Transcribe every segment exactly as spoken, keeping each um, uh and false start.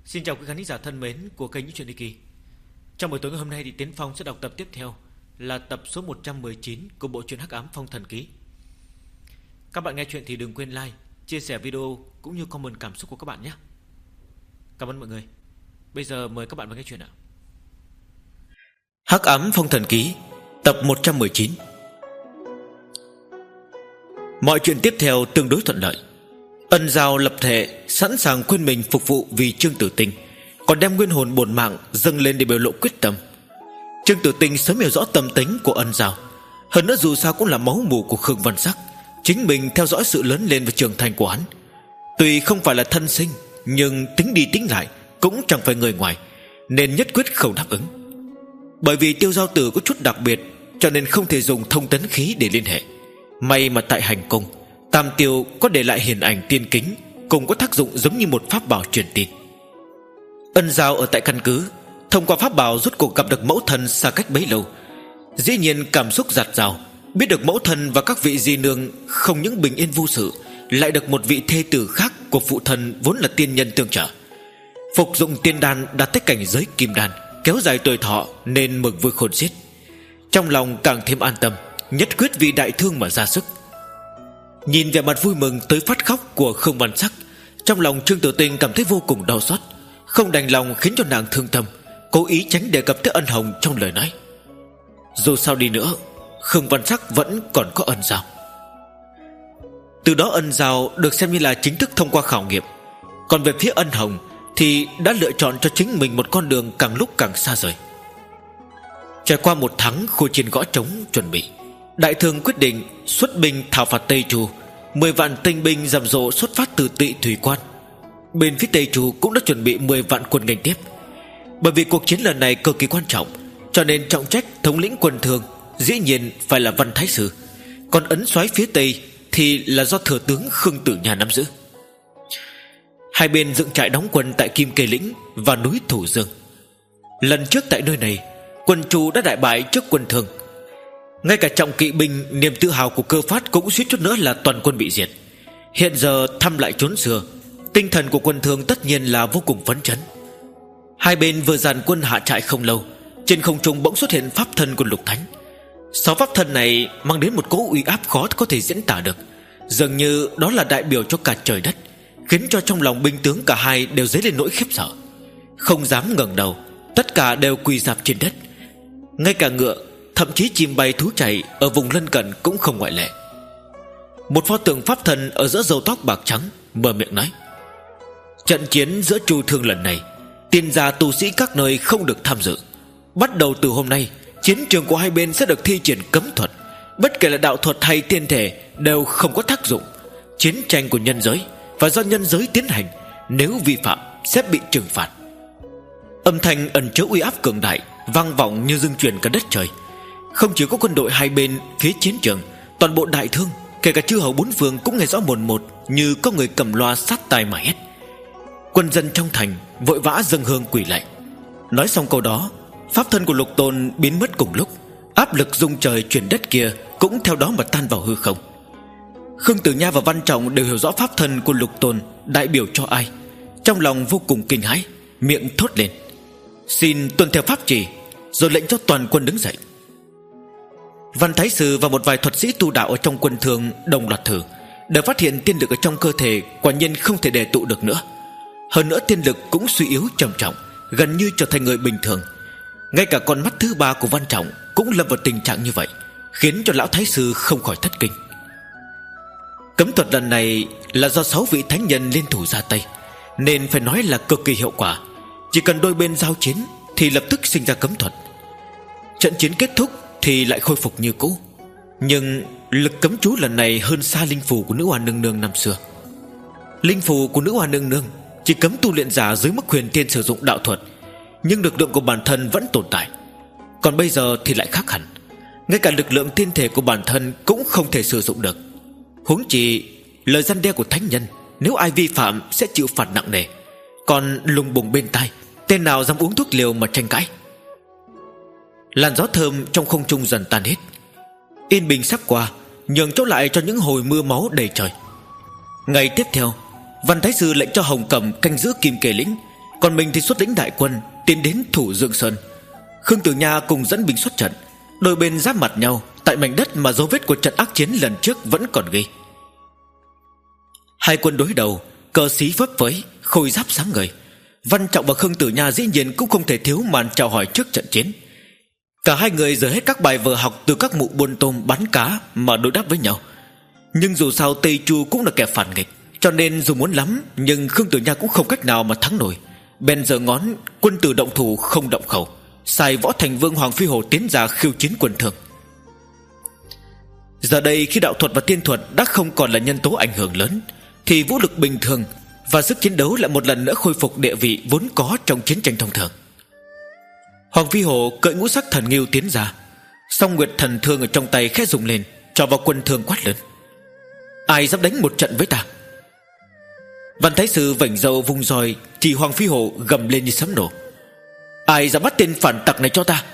Xin chào quý khán giả thân mến của kênh Những Chuyện Đi Kỳ. Trong buổi tối ngày hôm nay thì Tiến Phong sẽ đọc tập tiếp theo là tập số một trăm mười chín của bộ truyện Hắc Ám Phong Thần Ký. Các bạn nghe chuyện thì đừng quên like, chia sẻ video cũng như comment cảm xúc của các bạn nhé. Cảm ơn mọi người. Bây giờ mời các bạn vào nghe chuyện ạ. Hắc Ám Phong Thần Ký, tập một trăm mười chín. Mọi chuyện tiếp theo tương đối thuận lợi. Ân Giao lập thể sẵn sàng quên mình phục vụ vì Trương Tử Tinh, còn đem nguyên hồn bổn mạng dâng lên để biểu lộ quyết tâm. Trương Tử Tinh sớm hiểu rõ tâm tính của Ân Giao, hơn nữa dù sao cũng là máu mủ của Khương Văn Sắc, chính mình theo dõi sự lớn lên và trưởng thành của hắn. Tuy không phải là thân sinh, nhưng tính đi tính lại cũng chẳng phải người ngoài, nên nhất quyết không đáp ứng. Bởi vì Tiêu Giao Tử có chút đặc biệt, cho nên không thể dùng thông tấn khí để liên hệ. May mà tại hành cung, Tam Tiêu có để lại hình ảnh tiên kính, cùng có tác dụng giống như một pháp bảo truyền tin. Ân Giao ở tại căn cứ, thông qua pháp bảo rốt cuộc gặp được mẫu thân xa cách bấy lâu. Dĩ nhiên cảm xúc dạt dào, biết được mẫu thân và các vị di nương không những bình yên vô sự, lại được một vị thê tử khác của phụ thân vốn là tiên nhân tương trợ. Phục dụng tiên đan đạt tới cảnh giới kim đan, kéo dài tuổi thọ nên mừng vui khôn xiết. Trong lòng càng thêm an tâm, nhất quyết vì đại thương mà ra sức. Nhìn vẻ mặt vui mừng tới phát khóc của Khương Văn Sắc, trong lòng Trương Tử Tinh cảm thấy vô cùng đau xót, không đành lòng khiến cho nàng thương tâm, cố ý tránh đề cập tới Ân Hồng trong lời nói. Dù sao đi nữa, Khương Văn Sắc vẫn còn có Ân Giao. Từ đó Ân Giao được xem như là chính thức thông qua khảo nghiệm. Còn về phía Ân Hồng thì đã lựa chọn cho chính mình một con đường càng lúc càng xa rời. Trải qua một tháng khôi chiến gõ trống chuẩn bị, đại thương quyết định xuất binh thảo phạt Tây Chu. Mười vạn tinh binh rầm rộ xuất phát từ Tị Thủy Quan. Bên phía Tây Chu cũng đã chuẩn bị mười vạn quân nghênh tiếp. Bởi vì cuộc chiến lần này cực kỳ quan trọng, cho nên trọng trách thống lĩnh quân thương dĩ nhiên phải là Văn Thái Sư, còn ấn soái phía Tây thì là do thừa tướng Khương Tử Nha nắm giữ. Hai bên dựng trại đóng quân tại Kim Kê Lĩnh và núi Thủ Dương. Lần trước tại nơi này, quân Chu đã đại bại trước quân Thương. Ngay cả trọng kỵ binh niềm tự hào của Cơ Phát cũng suýt chút nữa là toàn quân bị diệt. Hiện giờ thăm lại chốn xưa, tinh thần của quân Thương tất nhiên là vô cùng phấn chấn. Hai bên vừa dàn quân hạ trại không lâu, trên không trung bỗng xuất hiện pháp thân của Lục Thánh. Sáu pháp thân này mang đến một cỗ uy áp khó có thể diễn tả được, dường như đó là đại biểu cho cả trời đất, khiến cho trong lòng binh tướng cả hai đều dấy lên nỗi khiếp sợ, không dám ngẩng đầu, tất cả đều quỳ rạp trên đất. Ngay cả ngựa, thậm chí chim bay thú chạy ở vùng lân cận cũng không ngoại lệ. Một pho tượng pháp thần ở giữa râu tóc bạc trắng mở miệng nói: trận chiến giữa Chu Thương lần này, tiên gia tu sĩ các nơi không được tham dự. Bắt đầu từ hôm nay, chiến trường của hai bên sẽ được thi triển cấm thuật, bất kể là đạo thuật hay tiên thể đều không có tác dụng. Chiến tranh của nhân giới và do nhân giới tiến hành, nếu vi phạm sẽ bị trừng phạt. Âm thanh ẩn chứa uy áp cường đại vang vọng như dưng truyền cả đất trời. Không chỉ có quân đội hai bên phía chiến trường, toàn bộ đại thương, kể cả chư hầu bốn phương cũng nghe rõ mồn một, như có người cầm loa sát tai mà hét. Quân dân trong thành vội vã dâng hương quỳ lạy. Nói xong câu đó, pháp thân của Lục Tôn biến mất cùng lúc, áp lực rung trời chuyển đất kia cũng theo đó mà tan vào hư không. Khương Tử Nha và Văn Trọng đều hiểu rõ pháp thân của Lục Tôn đại biểu cho ai, trong lòng vô cùng kinh hãi, miệng thốt lên: xin tuân theo pháp chỉ, rồi lệnh cho toàn quân đứng dậy. Văn Thái Sư và một vài thuật sĩ tu đạo ở trong quân Thương đồng loạt thử, đều phát hiện tiên lực ở trong cơ thể quả nhiên không thể đề tụ được nữa. Hơn nữa tiên lực cũng suy yếu trầm trọng, gần như trở thành người bình thường. Ngay cả con mắt thứ ba của Văn Trọng cũng lâm vào tình trạng như vậy, khiến cho lão Thái Sư không khỏi thất kinh. Cấm thuật lần này là do sáu vị thánh nhân liên thủ ra tay, nên phải nói là cực kỳ hiệu quả. Chỉ cần đôi bên giao chiến thì lập tức sinh ra cấm thuật. Trận chiến kết thúc thì lại khôi phục như cũ. Nhưng lực cấm chú lần này hơn xa linh phù của nữ hoa nương nương năm xưa. Linh phù của nữ hoa nương nương chỉ cấm tu luyện giả dưới mức huyền tiên sử dụng đạo thuật, nhưng lực lượng của bản thân vẫn tồn tại. Còn bây giờ thì lại khác hẳn, ngay cả lực lượng tiên thể của bản thân cũng không thể sử dụng được. Huống chi lời răn đe của thánh nhân, nếu ai vi phạm sẽ chịu phạt nặng nề. Còn lùng bùng bên tai, tên nào dám uống thuốc liều mà tranh cãi. Làn gió thơm trong không trung dần tan hết, yên bình sắp qua, nhường chỗ lại cho những hồi mưa máu đầy trời. Ngày tiếp theo, Văn Thái Sư lệnh cho Hồng Cẩm canh giữ Kim Kê Lĩnh, Còn mình thì xuất lĩnh đại quân tiến đến thủ Dương Sơn. Khương Tử Nha cùng dẫn binh xuất trận, đôi bên giáp mặt nhau tại mảnh đất mà dấu vết của trận ác chiến lần trước vẫn còn ghi. Hai quân đối đầu, cờ xí phấp phới, khôi giáp sáng ngời. Văn Trọng và Khương Tử Nha dĩ nhiên cũng không thể thiếu màn chào hỏi trước trận chiến. Cả hai người giờ hết các bài vở học từ các mụ buôn tôm bắn cá mà đối đáp với nhau. Nhưng dù sao Tây Chu cũng là kẻ phản nghịch, cho nên dù muốn lắm, nhưng Khương Tử Nha cũng không cách nào mà thắng nổi. Bèn giơ ngón, quân tử động thủ không động khẩu, sai Võ Thành Vương Hoàng Phi Hổ tiến ra khiêu chiến quân Thường. Giờ đây khi đạo thuật và tiên thuật đã không còn là nhân tố ảnh hưởng lớn, thì vũ lực bình thường và sức chiến đấu lại một lần nữa khôi phục địa vị vốn có trong chiến tranh thông thường. Hoàng Phi Hổ cưỡi ngũ sắc thần ngưu tiến ra, song nguyệt thần thương ở trong tay khẽ rung lên, cho vào quân Thường quát lớn: ai dám đánh một trận với ta? Văn Thái Sư vảnh râu vung roi chỉ Hoàng Phi Hổ gầm lên như sấm nổ: ai dám bắt tên phản tặc này cho ta?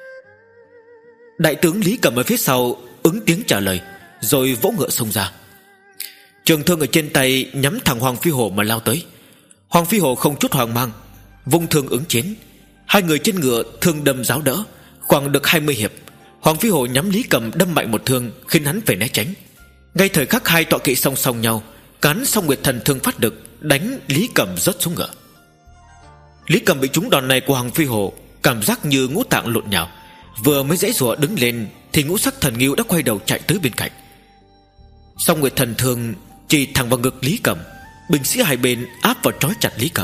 Đại tướng Lý Cầm ở phía sau ứng tiếng trả lời, rồi vỗ ngựa xông ra. Trường thương ở trên tay nhắm thẳng Hoàng Phi Hổ mà lao tới. Hoàng Phi Hổ không chút hoang mang, vung thương ứng chiến. Hai người trên ngựa thương đâm giáo đỡ. Khoảng được hai mươi hiệp, Hoàng Phi Hổ nhắm Lý Cầm đâm mạnh một thương, khiến hắn phải né tránh. Ngay thời khắc hai tọa kỵ song song nhau, cán song nguyệt thần thương phát lực, đánh Lý Cầm rớt xuống ngựa. Lý Cầm bị trúng đòn này của Hoàng Phi Hổ, cảm giác như ngũ tạng lộn nhào. Vừa mới giãy giụa đứng lên thì ngũ sắc thần ngưu đã quay đầu chạy tới bên cạnh. Song nguyệt thần thương chỉ thẳng vào ngực Lý Cầm, binh sĩ hai bên áp vào trói chặt Lý Cầm.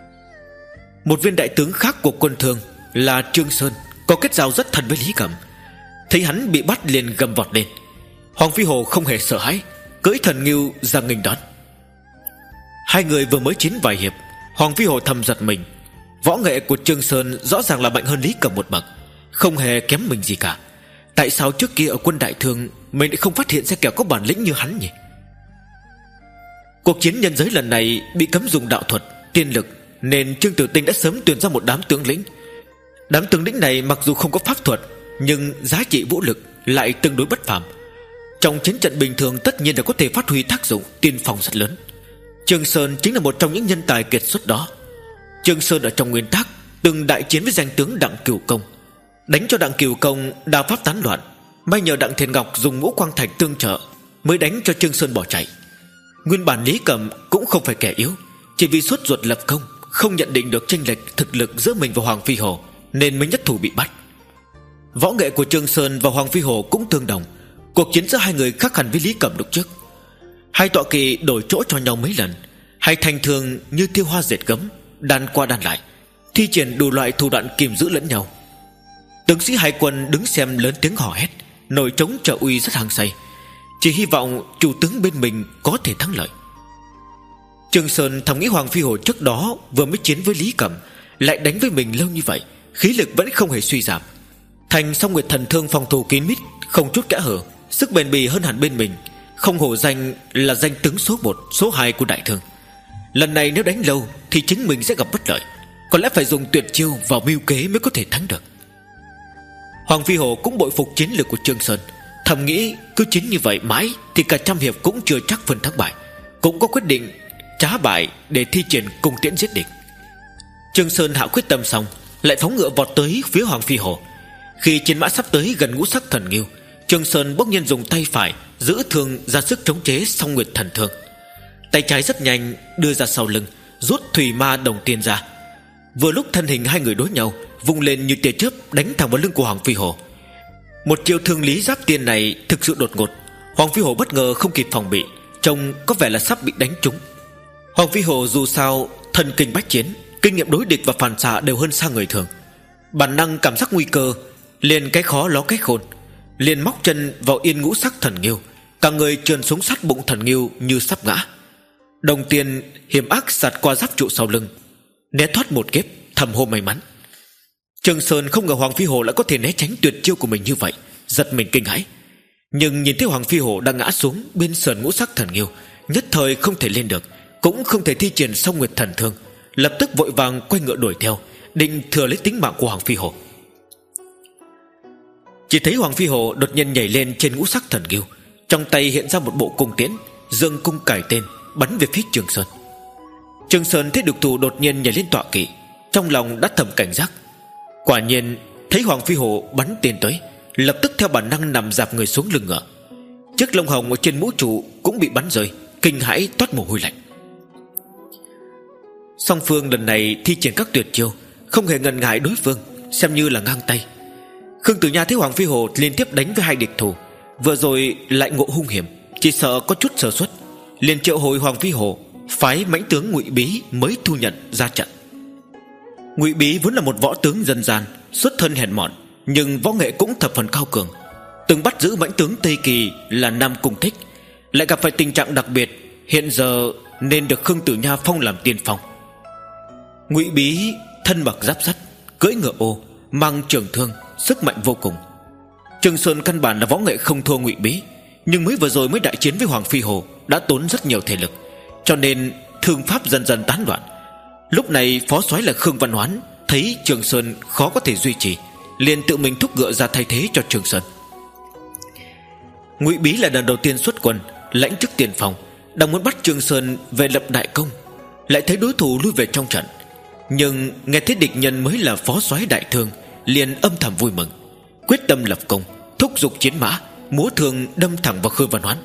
Một viên đại tướng khác của quân Thường là Trương Sơn có kết giao rất thân với Lý Cầm, thấy hắn bị bắt liền gầm vọt lên. Hoàng Phi Hổ không hề sợ hãi, cưỡi thần ngưu ra nghênh đón. Hai người vừa mới chiến vài hiệp, Hoàng Phi Hổ thầm giật mình. Võ nghệ của Trương Sơn rõ ràng là mạnh hơn Lý Cầm một bậc, không hề kém mình gì cả. Tại sao trước kia ở quân Đại Thương mình lại không phát hiện ra kẻ có bản lĩnh như hắn nhỉ? Cuộc chiến nhân giới lần này bị cấm dùng đạo thuật, tiên lực, nên Trương Tử Tinh đã sớm tuyển ra một đám tướng lĩnh. Đám tướng lĩnh này mặc dù không có pháp thuật, nhưng giá trị vũ lực lại tương đối bất phàm. Trong chiến trận bình thường tất nhiên là có thể phát huy tác dụng tiên phong rất lớn. Trương Sơn chính là một trong những nhân tài kiệt xuất đó. Trương Sơn ở trong nguyên tắc từng đại chiến với danh tướng Đặng Cửu Công, đánh cho Đặng Cửu Công đao pháp tán loạn. May nhờ Đặng Thiền Ngọc dùng ngũ quang thạch tương trợ, mới đánh cho Trương Sơn bỏ chạy. Nguyên bản Lý Cầm cũng không phải kẻ yếu, chỉ vì sốt ruột lập công, không nhận định được chênh lệch thực lực giữa mình và Hoàng Phi Hổ, nên mới nhất thủ bị bắt. Võ nghệ của Trương Sơn và Hoàng Phi Hổ cũng tương đồng. Cuộc chiến giữa hai người khác hẳn với Lý Cầm lúc trước. Hai tọa kỵ đổi chỗ cho nhau mấy lần, hai thanh thường như thiêu hoa dệt gấm, đan qua đan lại, thi triển đủ loại thủ đoạn kiềm giữ lẫn nhau. Tướng sĩ hai quân đứng xem lớn tiếng hò hét, nổi trống trợ uy rất hăng say, chỉ hy vọng chủ tướng bên mình có thể thắng lợi. Trương Sơn thầm nghĩ Hoàng Phi Hổ trước đó vừa mới chiến với Lý Cầm, lại đánh với mình lâu như vậy, khí lực vẫn không hề suy giảm. Thành song nguyệt thần thương phòng thủ kín mít, không chút kẽ hở, sức bền bỉ hơn hẳn bên mình, không hổ danh là danh tướng số một, số hai của Đại Thương. Lần này nếu đánh lâu thì chính mình sẽ gặp bất lợi, có lẽ phải dùng tuyệt chiêu vào mưu kế mới có thể thắng được. Hoàng Phi Hổ cũng bội phục chiến lược của Trương Sơn, thầm nghĩ cứ chiến như vậy mãi thì cả trăm hiệp cũng chưa chắc phần thắng bại, cũng có quyết định trá bại để thi triển cung tiễn giết địch. Trương Sơn hạ quyết tâm xong, lại phóng ngựa vọt tới phía Hoàng Phi Hổ. Khi chiến mã sắp tới gần ngũ sắc thần ngưu, Trương Sơn bỗng nhiên dùng tay phải giữ thương ra sức chống chế song nguyệt thần thương, tay trái rất nhanh đưa ra sau lưng, rút thủy ma đồng tiên ra. Vừa lúc thân hình hai người đối nhau, vung lên như tia chớp đánh thẳng vào lưng của Hoàng Phi Hổ. Một chiêu thương lý giáp tiên này thực sự đột ngột, Hoàng Phi Hổ bất ngờ không kịp phòng bị, trông có vẻ là sắp bị đánh trúng. Hoàng Phi Hổ dù sao thần kinh bách chiến, kinh nghiệm đối địch và phản xạ đều hơn xa người thường, bản năng cảm giác nguy cơ, liền cái khó ló cái khôn, liền móc chân vào yên ngũ sắc thần ngưu, cả người trườn xuống sát bụng thần ngưu như sắp ngã. Đồng tiền hiểm ác sạt qua giáp trụ sau lưng, né thoát một kiếp, thầm hô may mắn. Trương Sơn không ngờ Hoàng Phi Hổ lại có thể né tránh tuyệt chiêu của mình như vậy, giật mình kinh hãi. Nhưng nhìn thấy Hoàng Phi Hổ đang ngã xuống bên sườn ngũ sắc thần ngưu, nhất thời không thể lên được, cũng không thể thi triển song nguyệt thần thương, lập tức vội vàng quay ngựa đuổi theo, định thừa lấy tính mạng của Hoàng Phi Hổ. Chỉ thấy Hoàng Phi Hổ đột nhiên nhảy lên trên ngũ sắc thần ngưu, trong tay hiện ra một bộ cung tiễn, dương cung cài tên, bắn về phía Trương Sơn. Trường Sơn thấy được thủ đột nhiên nhảy lên tọa kỵ, trong lòng đã thầm cảnh giác. Quả nhiên thấy Hoàng Phi Hổ bắn tên tới, lập tức theo bản năng nằm dạp người xuống lưng ngựa. Chiếc lông hồng ở trên mũ trụ cũng bị bắn rơi, kinh hãi toát mồ hôi lạnh. Song phương lần này thi triển các tuyệt chiêu, không hề ngần ngại đối phương, xem như là ngang tay. Khương Tử Nha thấy Hoàng Phi Hổ liên tiếp đánh với hai địch thủ, vừa rồi lại ngộ hung hiểm, chỉ sợ có chút sơ suất, liền triệu hồi Hoàng Phi Hổ, phái mãnh tướng Ngụy Bí mới thu nhận ra trận. Ngụy Bí vốn là một võ tướng dân gian, xuất thân hèn mọn, nhưng võ nghệ cũng thập phần cao cường, từng bắt giữ mãnh tướng Tây Kỳ là Nam Cung Thích, lại gặp phải tình trạng đặc biệt, hiện giờ nên được Khương Tử Nha phong làm tiên phong. Ngụy Bí thân mặc giáp sắt, cưỡi ngựa ô, mang trường thương, sức mạnh vô cùng. Trường Sơn căn bản là võ nghệ không thua Ngụy Bí, nhưng mới vừa rồi mới đại chiến với Hoàng Phi Hổ đã tốn rất nhiều thể lực, cho nên thương pháp dần dần tán loạn. Lúc này phó soái là Khương Văn Hoán thấy Trường Sơn khó có thể duy trì, liền tự mình thúc ngựa ra thay thế cho Trường Sơn. Ngụy Bí là lần đầu tiên xuất quân, lãnh chức tiền phòng, đang muốn bắt Trường Sơn về lập đại công, lại thấy đối thủ lui về trong trận, nhưng nghe thấy địch nhân mới là phó soái đại thương, liền âm thầm vui mừng, quyết tâm lập công, thúc giục chiến mã, múa thương đâm thẳng vào Khương Văn Hoán.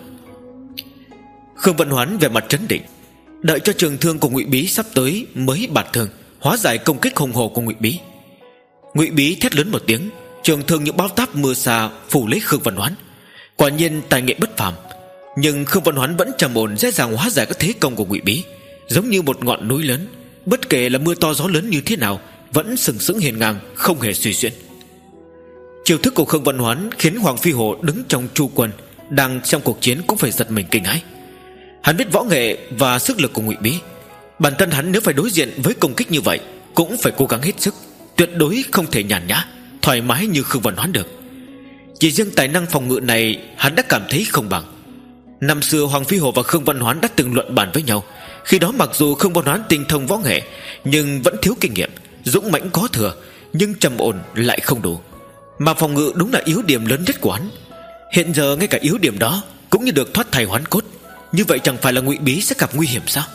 Khương Văn Hoán về mặt trấn định, đợi cho trường thương của Ngụy Bí sắp tới mới bạt thương, hóa giải công kích hùng hồ của Ngụy Bí. Ngụy Bí thét lớn một tiếng, trường thương như bao táp mưa xa phủ lấy Khương Văn Hoán. Quả nhiên tài nghệ bất phàm, nhưng Khương Văn Hoán vẫn trầm ổn dễ dàng hóa giải các thế công của Ngụy Bí, giống như một ngọn núi lớn, bất kể là mưa to gió lớn như thế nào vẫn sừng sững hiền ngang, không hề suy xuyển. Chiêu thức của Khương Văn Hoán khiến Hoàng Phi Hổ đứng trong trụ quân đang trong cuộc chiến cũng phải giật mình kinh hãi. Hắn biết võ nghệ và sức lực của Ngụy Bí, bản thân hắn nếu phải đối diện với công kích như vậy cũng phải cố gắng hết sức, tuyệt đối không thể nhàn nhã thoải mái như Khương Văn Hoán được. Chỉ riêng tài năng phòng ngự này hắn đã cảm thấy không bằng. Năm xưa Hoàng Phi Hổ và Khương Văn Hoán đã từng luận bàn với nhau, khi đó mặc dù Khương Văn Hoán tinh thông võ nghệ nhưng vẫn thiếu kinh nghiệm, dũng mãnh có thừa nhưng trầm ổn lại không đủ, mà phòng ngự đúng là yếu điểm lớn nhất của hắn. Hiện giờ ngay cả yếu điểm đó cũng như được thoát thai hoán cốt, như vậy chẳng phải là Ngụy Bí sẽ gặp nguy hiểm sao?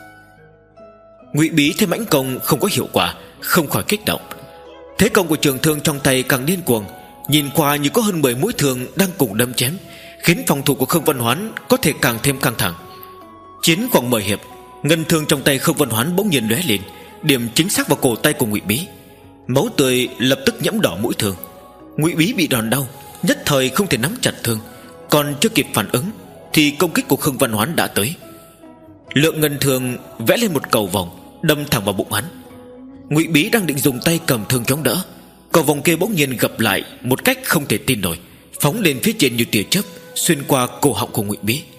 Ngụy Bí thấy mãnh công không có hiệu quả, không khỏi kích động. Thế công của trường thương trong tay càng điên cuồng, nhìn qua như có hơn mười mũi thương đang cùng đâm chém, khiến phòng thủ của Khương Văn Hoán có thể càng thêm căng thẳng. Chiến khoảng mười hiệp, ngân thương trong tay Khương Văn Hoán bỗng nhiên lóe lên, điểm chính xác vào cổ tay của Ngụy Bí. Máu tươi lập tức nhiễm đỏ mũi thương. Ngụy Bí bị đòn đau, nhất thời không thể nắm chặt thương, còn chưa kịp phản ứng thì công kích của Khương Văn Hoán đã tới. Lượng ngân thương vẽ lên một cầu vòng, đâm thẳng vào bụng hắn. Ngụy Bí đang định dùng tay cầm thương chống đỡ, cầu vòng kia bỗng nhiên gập lại một cách không thể tin nổi, phóng lên phía trên như tia chớp, xuyên qua cổ họng của Ngụy Bí.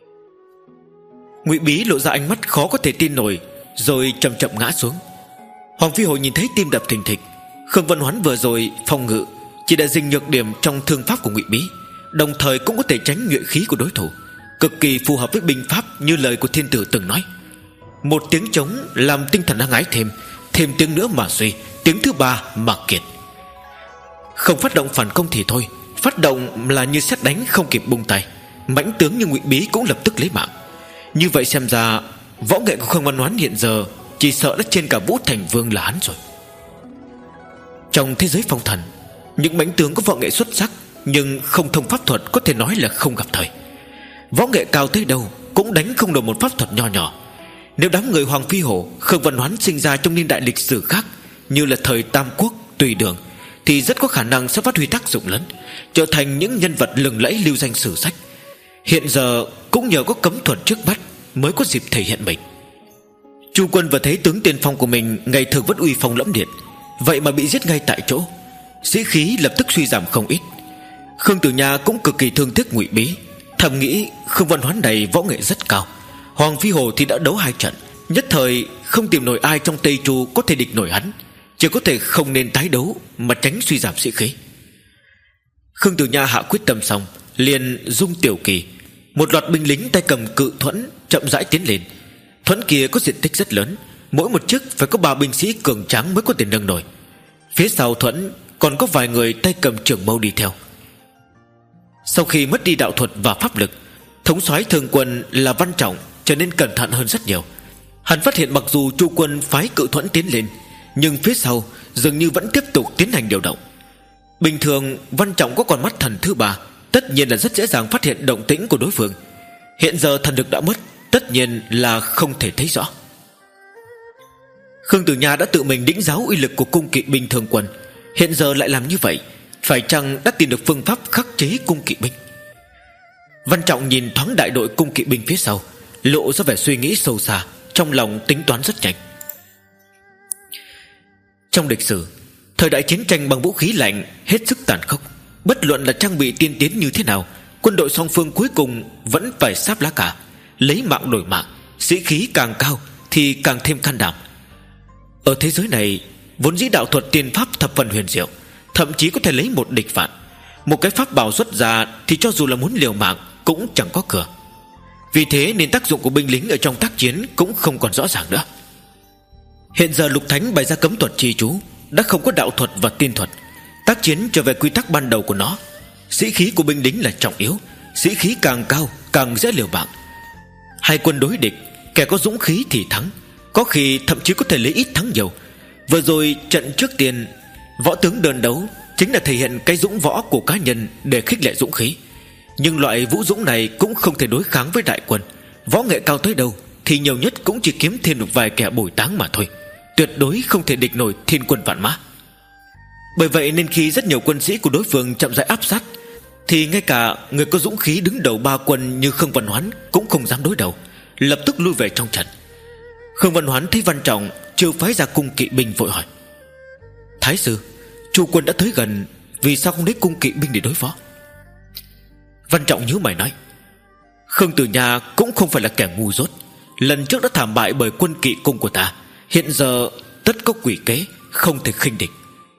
Ngụy Bí lộ ra ánh mắt khó có thể tin nổi, rồi chậm chậm ngã xuống. Hoàng Phi Hổ nhìn thấy tim đập thình thịch. Khương Văn Hoán vừa rồi phòng ngự chỉ đã dình nhược điểm trong thương pháp của Ngụy Bí, đồng thời cũng có thể tránh nhuệ khí của đối thủ, cực kỳ phù hợp với binh pháp như lời của thiên tử từng nói: một tiếng trống làm tinh thần hăng ái thêm, thêm tiếng nữa mà suy, tiếng thứ ba mà kiệt. Không phát động phản công thì thôi, phát động là như sét đánh không kịp bung tay, mãnh tướng như Ngụy Bí cũng lập tức lấy mạng. Như vậy xem ra võ nghệ của Khương Văn Hoán hiện giờ chỉ sợ đã trên cả Vũ Thành Vương là hắn rồi. Trong thế giới phong thần, những mãnh tướng có võ nghệ xuất sắc nhưng không thông pháp thuật có thể nói là không gặp thời. Võ nghệ cao tới đâu cũng đánh không được một pháp thuật nho nhỏ. Nếu đám người Hoàng Phi Hổ, Khương Văn Hoán sinh ra trong niên đại lịch sử khác, như là thời Tam Quốc, Tùy Đường, thì rất có khả năng sẽ phát huy tác dụng lớn, trở thành những nhân vật lừng lẫy lưu danh sử sách. Hiện giờ cũng nhờ có cấm thuật trước mắt mới có dịp thể hiện mình. Chu Quân vừa thấy tướng tiên phong của mình ngày thường vẫn uy phong lẫm liệt, vậy mà bị giết ngay tại chỗ, sĩ khí lập tức suy giảm không ít. Khương Tử Nha cũng cực kỳ thương tiếc Ngụy Bí, thầm nghĩ Khương Văn Hoán này võ nghệ rất cao, Hoàng Phi Hổ thì đã đấu hai trận, nhất thời không tìm nổi ai trong Tây Chu có thể địch nổi hắn, chỉ có thể không nên tái đấu mà tránh suy giảm sĩ khí. Khương Tử Nha hạ quyết tâm xong, liền dung tiểu kỳ, một loạt binh lính tay cầm cự thuẫn chậm rãi tiến lên. Thuẫn kia có diện tích rất lớn, mỗi một chiếc phải có ba binh sĩ cường tráng mới có thể nâng nổi. Phía sau thuẫn còn có vài người tay cầm trường mâu đi theo. Sau khi mất đi đạo thuật và pháp lực, thống soái thường quân là Văn Trọng trở nên cẩn thận hơn rất nhiều. Hắn phát hiện mặc dù Chu quân phái Cự Thuẫn tiến lên, nhưng phía sau dường như vẫn tiếp tục tiến hành điều động. Bình thường Văn Trọng có con mắt thần thứ ba, tất nhiên là rất dễ dàng phát hiện động tĩnh của đối phương. Hiện giờ thần lực đã mất, tất nhiên là không thể thấy rõ. Khương Tử Nha đã tự mình đĩnh giáo uy lực của cung kỵ binh thường quân, hiện giờ lại làm như vậy, phải chăng đã tìm được phương pháp khắc chế cung kỵ binh? Văn Trọng nhìn thoáng đại đội cung kỵ binh phía sau, lộ ra vẻ suy nghĩ sâu xa, trong lòng tính toán rất nhanh. Trong lịch sử, thời đại chiến tranh bằng vũ khí lạnh hết sức tàn khốc. Bất luận là trang bị tiên tiến như thế nào, quân đội song phương cuối cùng vẫn phải sáp lá cả, lấy mạng đổi mạng. Sĩ khí càng cao thì càng thêm can đảm. Ở thế giới này, vốn dĩ đạo thuật tiên pháp thập phần huyền diệu, thậm chí có thể lấy một địch vạn. Một cái pháp bảo xuất ra thì cho dù là muốn liều mạng cũng chẳng có cửa. Vì thế nên tác dụng của binh lính ở trong tác chiến cũng không còn rõ ràng nữa. Hiện giờ Lục Thánh bày ra cấm thuật chi chú, đã không có đạo thuật và tiên thuật. Tác chiến trở về quy tắc ban đầu của nó. Sĩ khí của binh lính là trọng yếu, sĩ khí càng cao càng dễ liều mạng. Hai quân đối địch, kẻ có dũng khí thì thắng, có khi thậm chí có thể lấy ít thắng nhiều. Vừa rồi trận trước tiên, võ tướng đơn đấu chính là thể hiện cái dũng võ của cá nhân để khích lệ dũng khí. Nhưng loại vũ dũng này cũng không thể đối kháng với đại quân. Võ nghệ cao tới đâu thì nhiều nhất cũng chỉ kiếm thêm được vài kẻ bồi táng mà thôi, tuyệt đối không thể địch nổi thiên quân vạn mã. Bởi vậy nên khi rất nhiều quân sĩ của đối phương chậm rãi áp sát, thì ngay cả người có dũng khí đứng đầu ba quân như Khương Văn Hoán cũng không dám đối đầu, lập tức lui về trong trận. Khương Văn Hoán thấy Văn Trọng chưa phái ra cung kỵ binh, vội hỏi: Thái sư, Chu quân đã tới gần, vì sao không lấy cung kỵ binh để đối phó? Văn Trọng nhíu mày nói: Khương Tử Nha cũng không phải là kẻ ngu dốt, lần trước đã thảm bại bởi quân kỵ cung của ta, hiện giờ tất có quỷ kế, không thể khinh địch.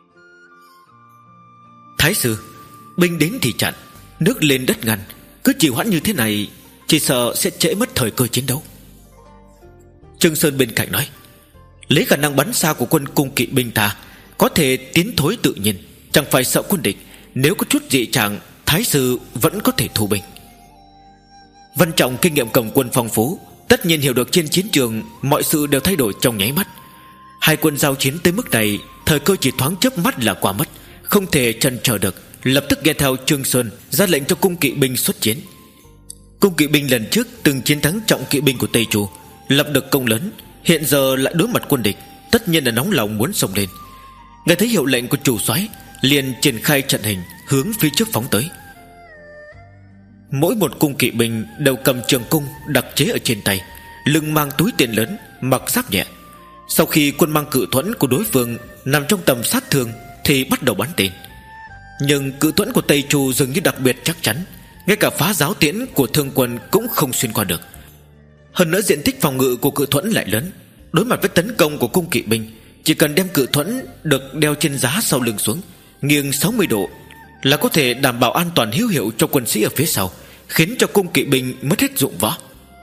Thái sư, binh đến thì chặn, nước lên đất ngăn, cứ trì hoãn như thế này chỉ sợ sẽ trễ mất thời cơ chiến đấu. Trương Sơn bên cạnh nói: lấy khả năng bắn xa của quân cung kỵ binh ta, có thể tiến thối tự nhiên, chẳng phải sợ quân địch. Nếu có chút dị trạng, Thái sư vẫn có thể thu binh. Văn Trọng kinh nghiệm cầm quân phong phú, tất nhiên hiểu được trên chiến trường mọi sự đều thay đổi trong nháy mắt. Hai quân giao chiến tới mức này, thời cơ chỉ thoáng chớp mắt là qua mất, không thể chần chờ được, lập tức nghe theo Trương Sơn ra lệnh cho cung kỵ binh xuất chiến. Cung kỵ binh lần trước từng chiến thắng trọng kỵ binh của Tây Chu, lập được công lớn, hiện giờ lại đối mặt quân địch, tất nhiên là nóng lòng muốn xông lên. Nghe thấy hiệu lệnh của chủ soái, liền triển khai trận hình hướng phía trước phóng tới. Mỗi một cung kỵ binh đều cầm trường cung đặc chế ở trên tay, lưng mang túi tiền lớn, mặc giáp nhẹ. Sau khi quân mang Cự Thuẫn của đối phương nằm trong tầm sát thương thì bắt đầu bắn tên. Nhưng Cự Thuẫn của Tây Chu dường như đặc biệt chắc chắn, ngay cả phá giáo tiễn của thương quân cũng không xuyên qua được. Hơn nữa diện tích phòng ngự của Cự Thuẫn lại lớn, đối mặt với tấn công của cung kỵ binh, chỉ cần đem Cự Thuẫn được đeo trên giá sau lưng xuống, nghiêng sáu mươi độ là có thể đảm bảo an toàn hữu hiệu cho quân sĩ ở phía sau, khiến cho cung kỵ binh mất hết dụng võ.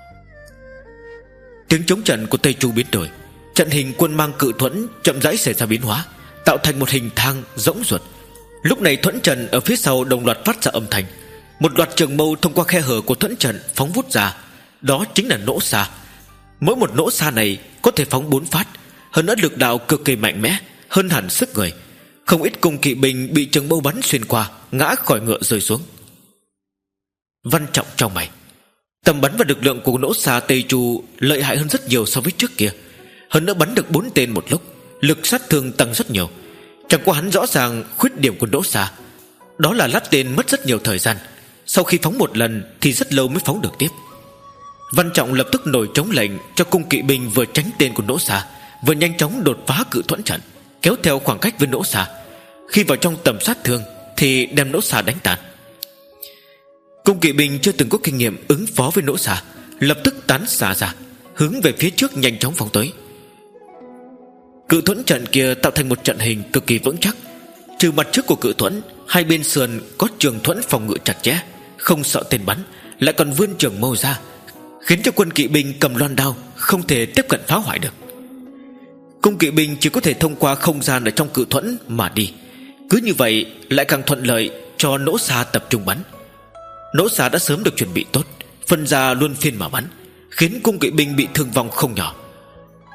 Tiếng chống trận của Tây Chu biến đổi, trận hình quân mang Cự Thuẫn chậm rãi xảy ra biến hóa, tạo thành một hình thang rỗng ruột. Lúc này thuẫn trận ở phía sau đồng loạt phát ra âm thanh, một loạt trường mâu thông qua khe hở của thuẫn trận phóng vút ra, đó chính là nỗ xa. Mỗi một nỗ xa này có thể phóng bốn phát, hơn nữa lực đạo cực kỳ mạnh mẽ, hơn hẳn sức người. Không ít cung kỵ binh bị trường mâu bắn xuyên qua, ngã khỏi ngựa rơi xuống. Văn Trọng trong mày, tầm bắn và lực lượng của nỗ xa Tây Chu lợi hại hơn rất nhiều so với trước kia. Hơn nữa bắn được bốn tên một lúc, lực sát thương tăng rất nhiều. Chẳng qua hắn rõ ràng khuyết điểm của nỗ xa, đó là lắp tên mất rất nhiều thời gian, sau khi phóng một lần thì rất lâu mới phóng được tiếp. Văn Trọng lập tức nổi trống lệnh cho cung kỵ binh vừa tránh tên của nỗ xa, vừa nhanh chóng đột phá Cự Thuẫn trận, kéo theo khoảng cách với nỗ xa. Khi vào trong tầm sát thương thì đem nỗ xa đánh tàn. Cung kỵ binh chưa từng có kinh nghiệm ứng phó với nỗ xa, lập tức tán xạ ra, hướng về phía trước nhanh chóng phóng tới. Cự Thuẫn trận kia tạo thành một trận hình cực kỳ vững chắc. Trừ mặt trước của Cự Thuẫn, hai bên sườn có trường thuẫn phòng ngự chặt chẽ, không sợ tên bắn, lại còn vươn trường mâu ra, khiến cho quân kỵ binh cầm loan đao không thể tiếp cận phá hoại được. Cung kỵ binh chỉ có thể thông qua không gian ở trong Cự Thuẫn mà đi. Cứ như vậy lại càng thuận lợi cho nỗ xa tập trung bắn. Nỗ xa đã sớm được chuẩn bị tốt, phân ra luân phiên mà bắn, khiến cung kỵ binh bị thương vong không nhỏ.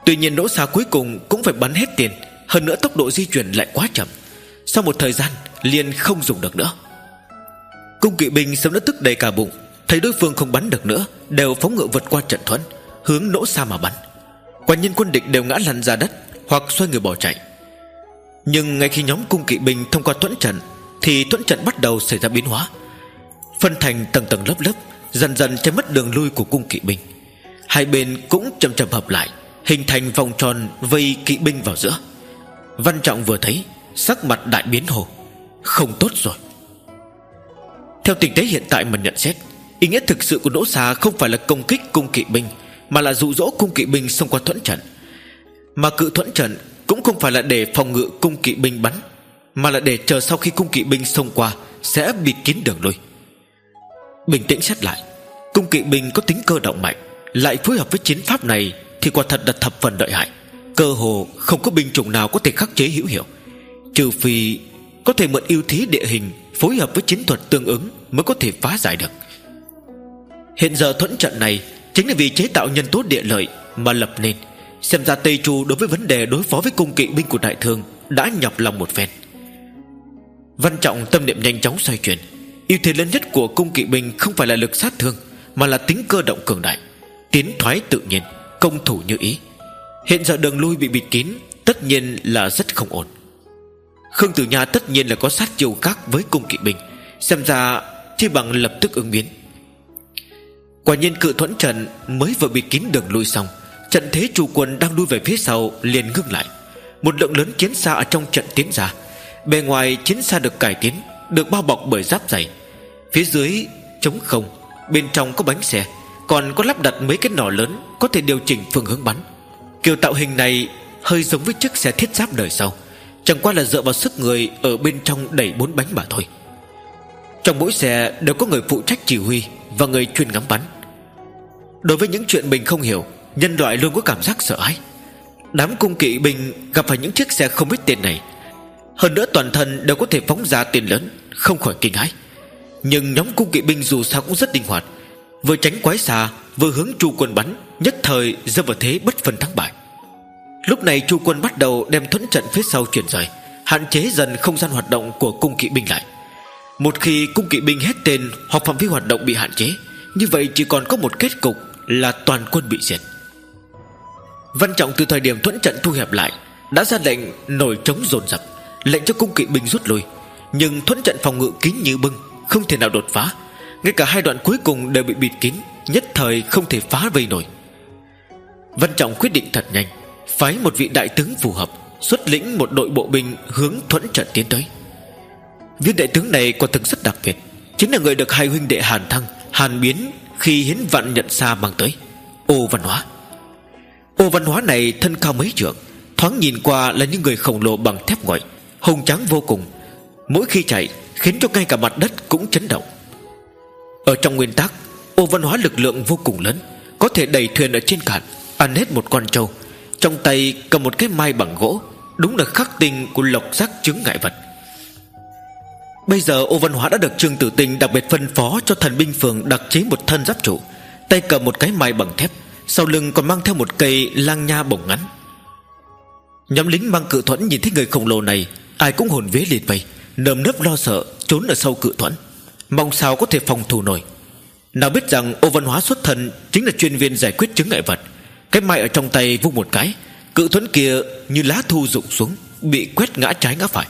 Tuy nhiên nỗ xà cuối cùng cũng phải bắn hết tiền, hơn nữa tốc độ di chuyển lại quá chậm. Sau một thời gian liền không dùng được nữa. Cung kỵ binh sớm đã tức đầy cả bụng, thấy đối phương không bắn được nữa, đều phóng ngựa vượt qua trận thuẫn, hướng nỗ xa mà bắn. Quả nhiên quân địch đều ngã lăn ra đất hoặc xoay người bỏ chạy. Nhưng ngay khi nhóm cung kỵ binh thông qua thuẫn trận, thì thuẫn trận bắt đầu xảy ra biến hóa, phân thành tầng tầng lớp lớp, dần dần che mất đường lui của cung kỵ binh. Hai bên cũng chậm chậm hợp lại, hình thành vòng tròn vây kỵ binh vào giữa. Văn Trọng vừa thấy, sắc mặt đại biến hồ: không tốt rồi. Theo tình thế hiện tại mà nhận xét, ý nghĩa thực sự của nỗ xà không phải là công kích cung kỵ binh, mà là dụ dỗ cung kỵ binh xông qua thuẫn trận. Mà cự thuẫn trận cũng không phải là để phòng ngự cung kỵ binh bắn, mà là để chờ sau khi cung kỵ binh xông qua sẽ bịt kín đường lui. Bình tĩnh xét lại, cung kỵ binh có tính cơ động mạnh, lại phối hợp với chiến pháp này thì quả thật là thập phần lợi hại. Cơ hồ không có binh chủng nào có thể khắc chế hữu hiệu, trừ phi có thể mượn ưu thế địa hình phối hợp với chiến thuật tương ứng mới có thể phá giải được. Hiện giờ thuẫn trận này chính là vì chế tạo nhân tố địa lợi mà lập nên. Xem ra Tây Chu đối với vấn đề đối phó với cung kỵ binh của Đại Thương đã nhọc lòng một phen. Văn Trọng tâm niệm nhanh chóng xoay chuyển. Ưu thế lớn nhất của cung kỵ binh không phải là lực sát thương, mà là tính cơ động cường đại, tiến thoái tự nhiên, công thủ như ý. Hiện giờ đường lui bị bịt kín, tất nhiên là rất không ổn. Khương Tử Nha tất nhiên là có sát chiêu khác với cung kỵ binh, xem ra chỉ bằng lập tức ứng biến. Quả nhiên cự thuẫn trận mới vừa bịt kín đường lui xong, trận thế Chu quân đang lui về phía sau liền ngưng lại. Một lượng lớn chiến xa ở trong trận tiến ra. Bề ngoài chiến xa được cải tiến, được bao bọc bởi giáp dày, phía dưới trống không, bên trong có bánh xe, còn có lắp đặt mấy cái nỏ lớn có thể điều chỉnh phương hướng bắn. Kiểu tạo hình này hơi giống với chiếc xe thiết giáp đời sau, chẳng qua là dựa vào sức người ở bên trong đẩy bốn bánh mà thôi. Trong mỗi xe đều có người phụ trách chỉ huy và người chuyên ngắm bắn. Đối với những chuyện mình không hiểu, nhân loại luôn có cảm giác sợ hãi. Đám cung kỵ binh gặp phải những chiếc xe không biết tên này, hơn nữa toàn thân đều có thể phóng ra tiền lớn, không khỏi kinh hãi. Nhưng nhóm cung kỵ binh dù sao cũng rất linh hoạt, vừa tránh quái xà vừa hướng Chu quân bắn, nhất thời rơi vào thế bất phân thắng bại. Lúc này Chu quân bắt đầu đem thuẫn trận phía sau chuyển rời, hạn chế dần không gian hoạt động của cung kỵ binh lại. Một khi cung kỵ binh hết tên hoặc phạm vi hoạt động bị hạn chế, như vậy chỉ còn có một kết cục là toàn quân bị diệt. Văn Trọng từ thời điểm thuẫn trận thu hẹp lại đã ra lệnh nổi trống dồn dập, lệnh cho cung kỵ binh rút lui. Nhưng thuẫn trận phòng ngự kín như bưng, không thể nào đột phá. Ngay cả hai đoạn cuối cùng đều bị bịt kín, nhất thời không thể phá vây nổi. Văn Trọng quyết định thật nhanh, phái một vị đại tướng phù hợp, xuất lĩnh một đội bộ binh hướng thuẫn trận tiến tới. Viên đại tướng này quả thực rất đặc biệt, chính là người được hai huynh đệ Hàn Thăng, Hàn Biến khi hiến vạn nhận xa mang tới, Ô Văn Hóa. Ô Văn Hóa này thân cao mấy trượng, thoáng nhìn qua là những người khổng lồ bằng thép ngói, hùng tráng vô cùng. Mỗi khi chạy khiến cho ngay cả mặt đất cũng chấn động. Ở trong nguyên tắc, Ô Văn Hóa lực lượng vô cùng lớn, có thể đẩy thuyền ở trên cạn, ăn hết một con trâu. Trong tay cầm một cái mai bằng gỗ, đúng là khắc tinh của lộc giác chướng ngại vật. Bây giờ Ô Văn Hóa đã được Trương Tử Tinh đặc biệt phân phó cho thần binh phường đặc chế một thân giáp trụ, tay cầm một cái mai bằng thép, sau lưng còn mang theo một cây lang nha bổng ngắn. Nhóm lính mang cự thuẫn nhìn thấy người khổng lồ này, ai cũng hồn vía liệt vây, nơm nớp lo sợ trốn ở sau cự thuẫn, mong sao có thể phòng thủ nổi. Nào biết rằng Ô Văn Hóa xuất thân chính là chuyên viên giải quyết chướng ngại vật. Cái mai ở trong tay vung một cái, cự thuẫn kia như lá thu rụng xuống, bị quét ngã trái ngã phải.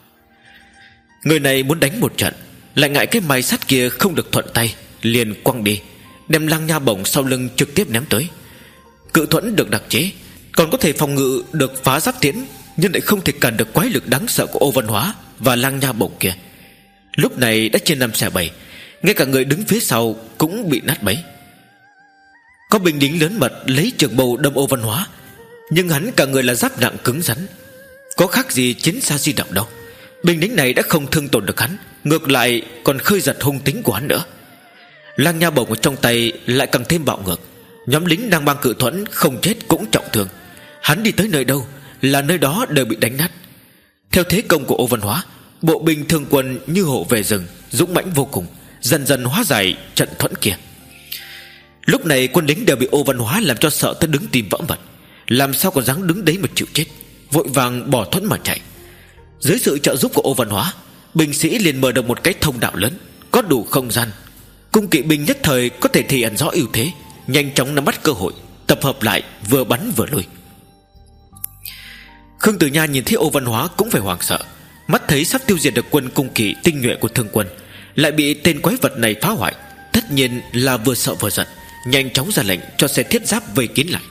Người này muốn đánh một trận, lại ngại cái mai sắt kia không được thuận tay, liền quăng đi, đem lang nha bổng sau lưng trực tiếp ném tới. Cự thuẫn được đặc chế, còn có thể phòng ngự được phá giáp tiễn, nhưng lại không thể cản được quái lực đáng sợ của Ô Văn Hóa và lang nha bổng kia. Lúc này đã trên năm xẻ bảy, ngay cả người đứng phía sau cũng bị nát bấy. Có binh lính lớn mật lấy trường bầu đâm Ô Văn Hóa, nhưng hắn cả người là giáp nặng cứng rắn, có khác gì chiến xa di động đâu. Binh lính này đã không thương tổn được hắn, ngược lại còn khơi giật hung tính của hắn nữa. Lang nha bổng ở trong tay lại càng thêm bạo ngược. Nhóm lính đang mang cự thuẫn không chết cũng trọng thương. Hắn đi tới nơi đâu là nơi đó đều bị đánh nát. Theo thế công của Ô Văn Hóa, bộ binh thương quân như hổ về rừng, dũng mãnh vô cùng, dần dần hóa giải trận thuẫn kia. Lúc này quân lính đều bị Ô Văn Hóa làm cho sợ tới đứng tìm vỡ mật. làm sao còn dám đứng đấy mà chịu chết, vội vàng bỏ thuẫn mà chạy. Dưới sự trợ giúp của Ô Văn Hóa, binh sĩ liền mở được một cái thông đạo lớn, có đủ không gian. Cung kỵ binh nhất thời có thể thể hiện rõ ưu thế, nhanh chóng nắm bắt cơ hội, tập hợp lại, vừa bắn vừa lùi. Khương Tử Nha nhìn thấy Ô Văn Hóa cũng phải hoảng sợ. Mắt thấy sắp tiêu diệt được quân cung kỵ tinh nhuệ của Thương quân, lại bị tên quái vật này phá hoại, tất nhiên là vừa sợ vừa giận, nhanh chóng ra lệnh cho xe thiết giáp vây kín lại.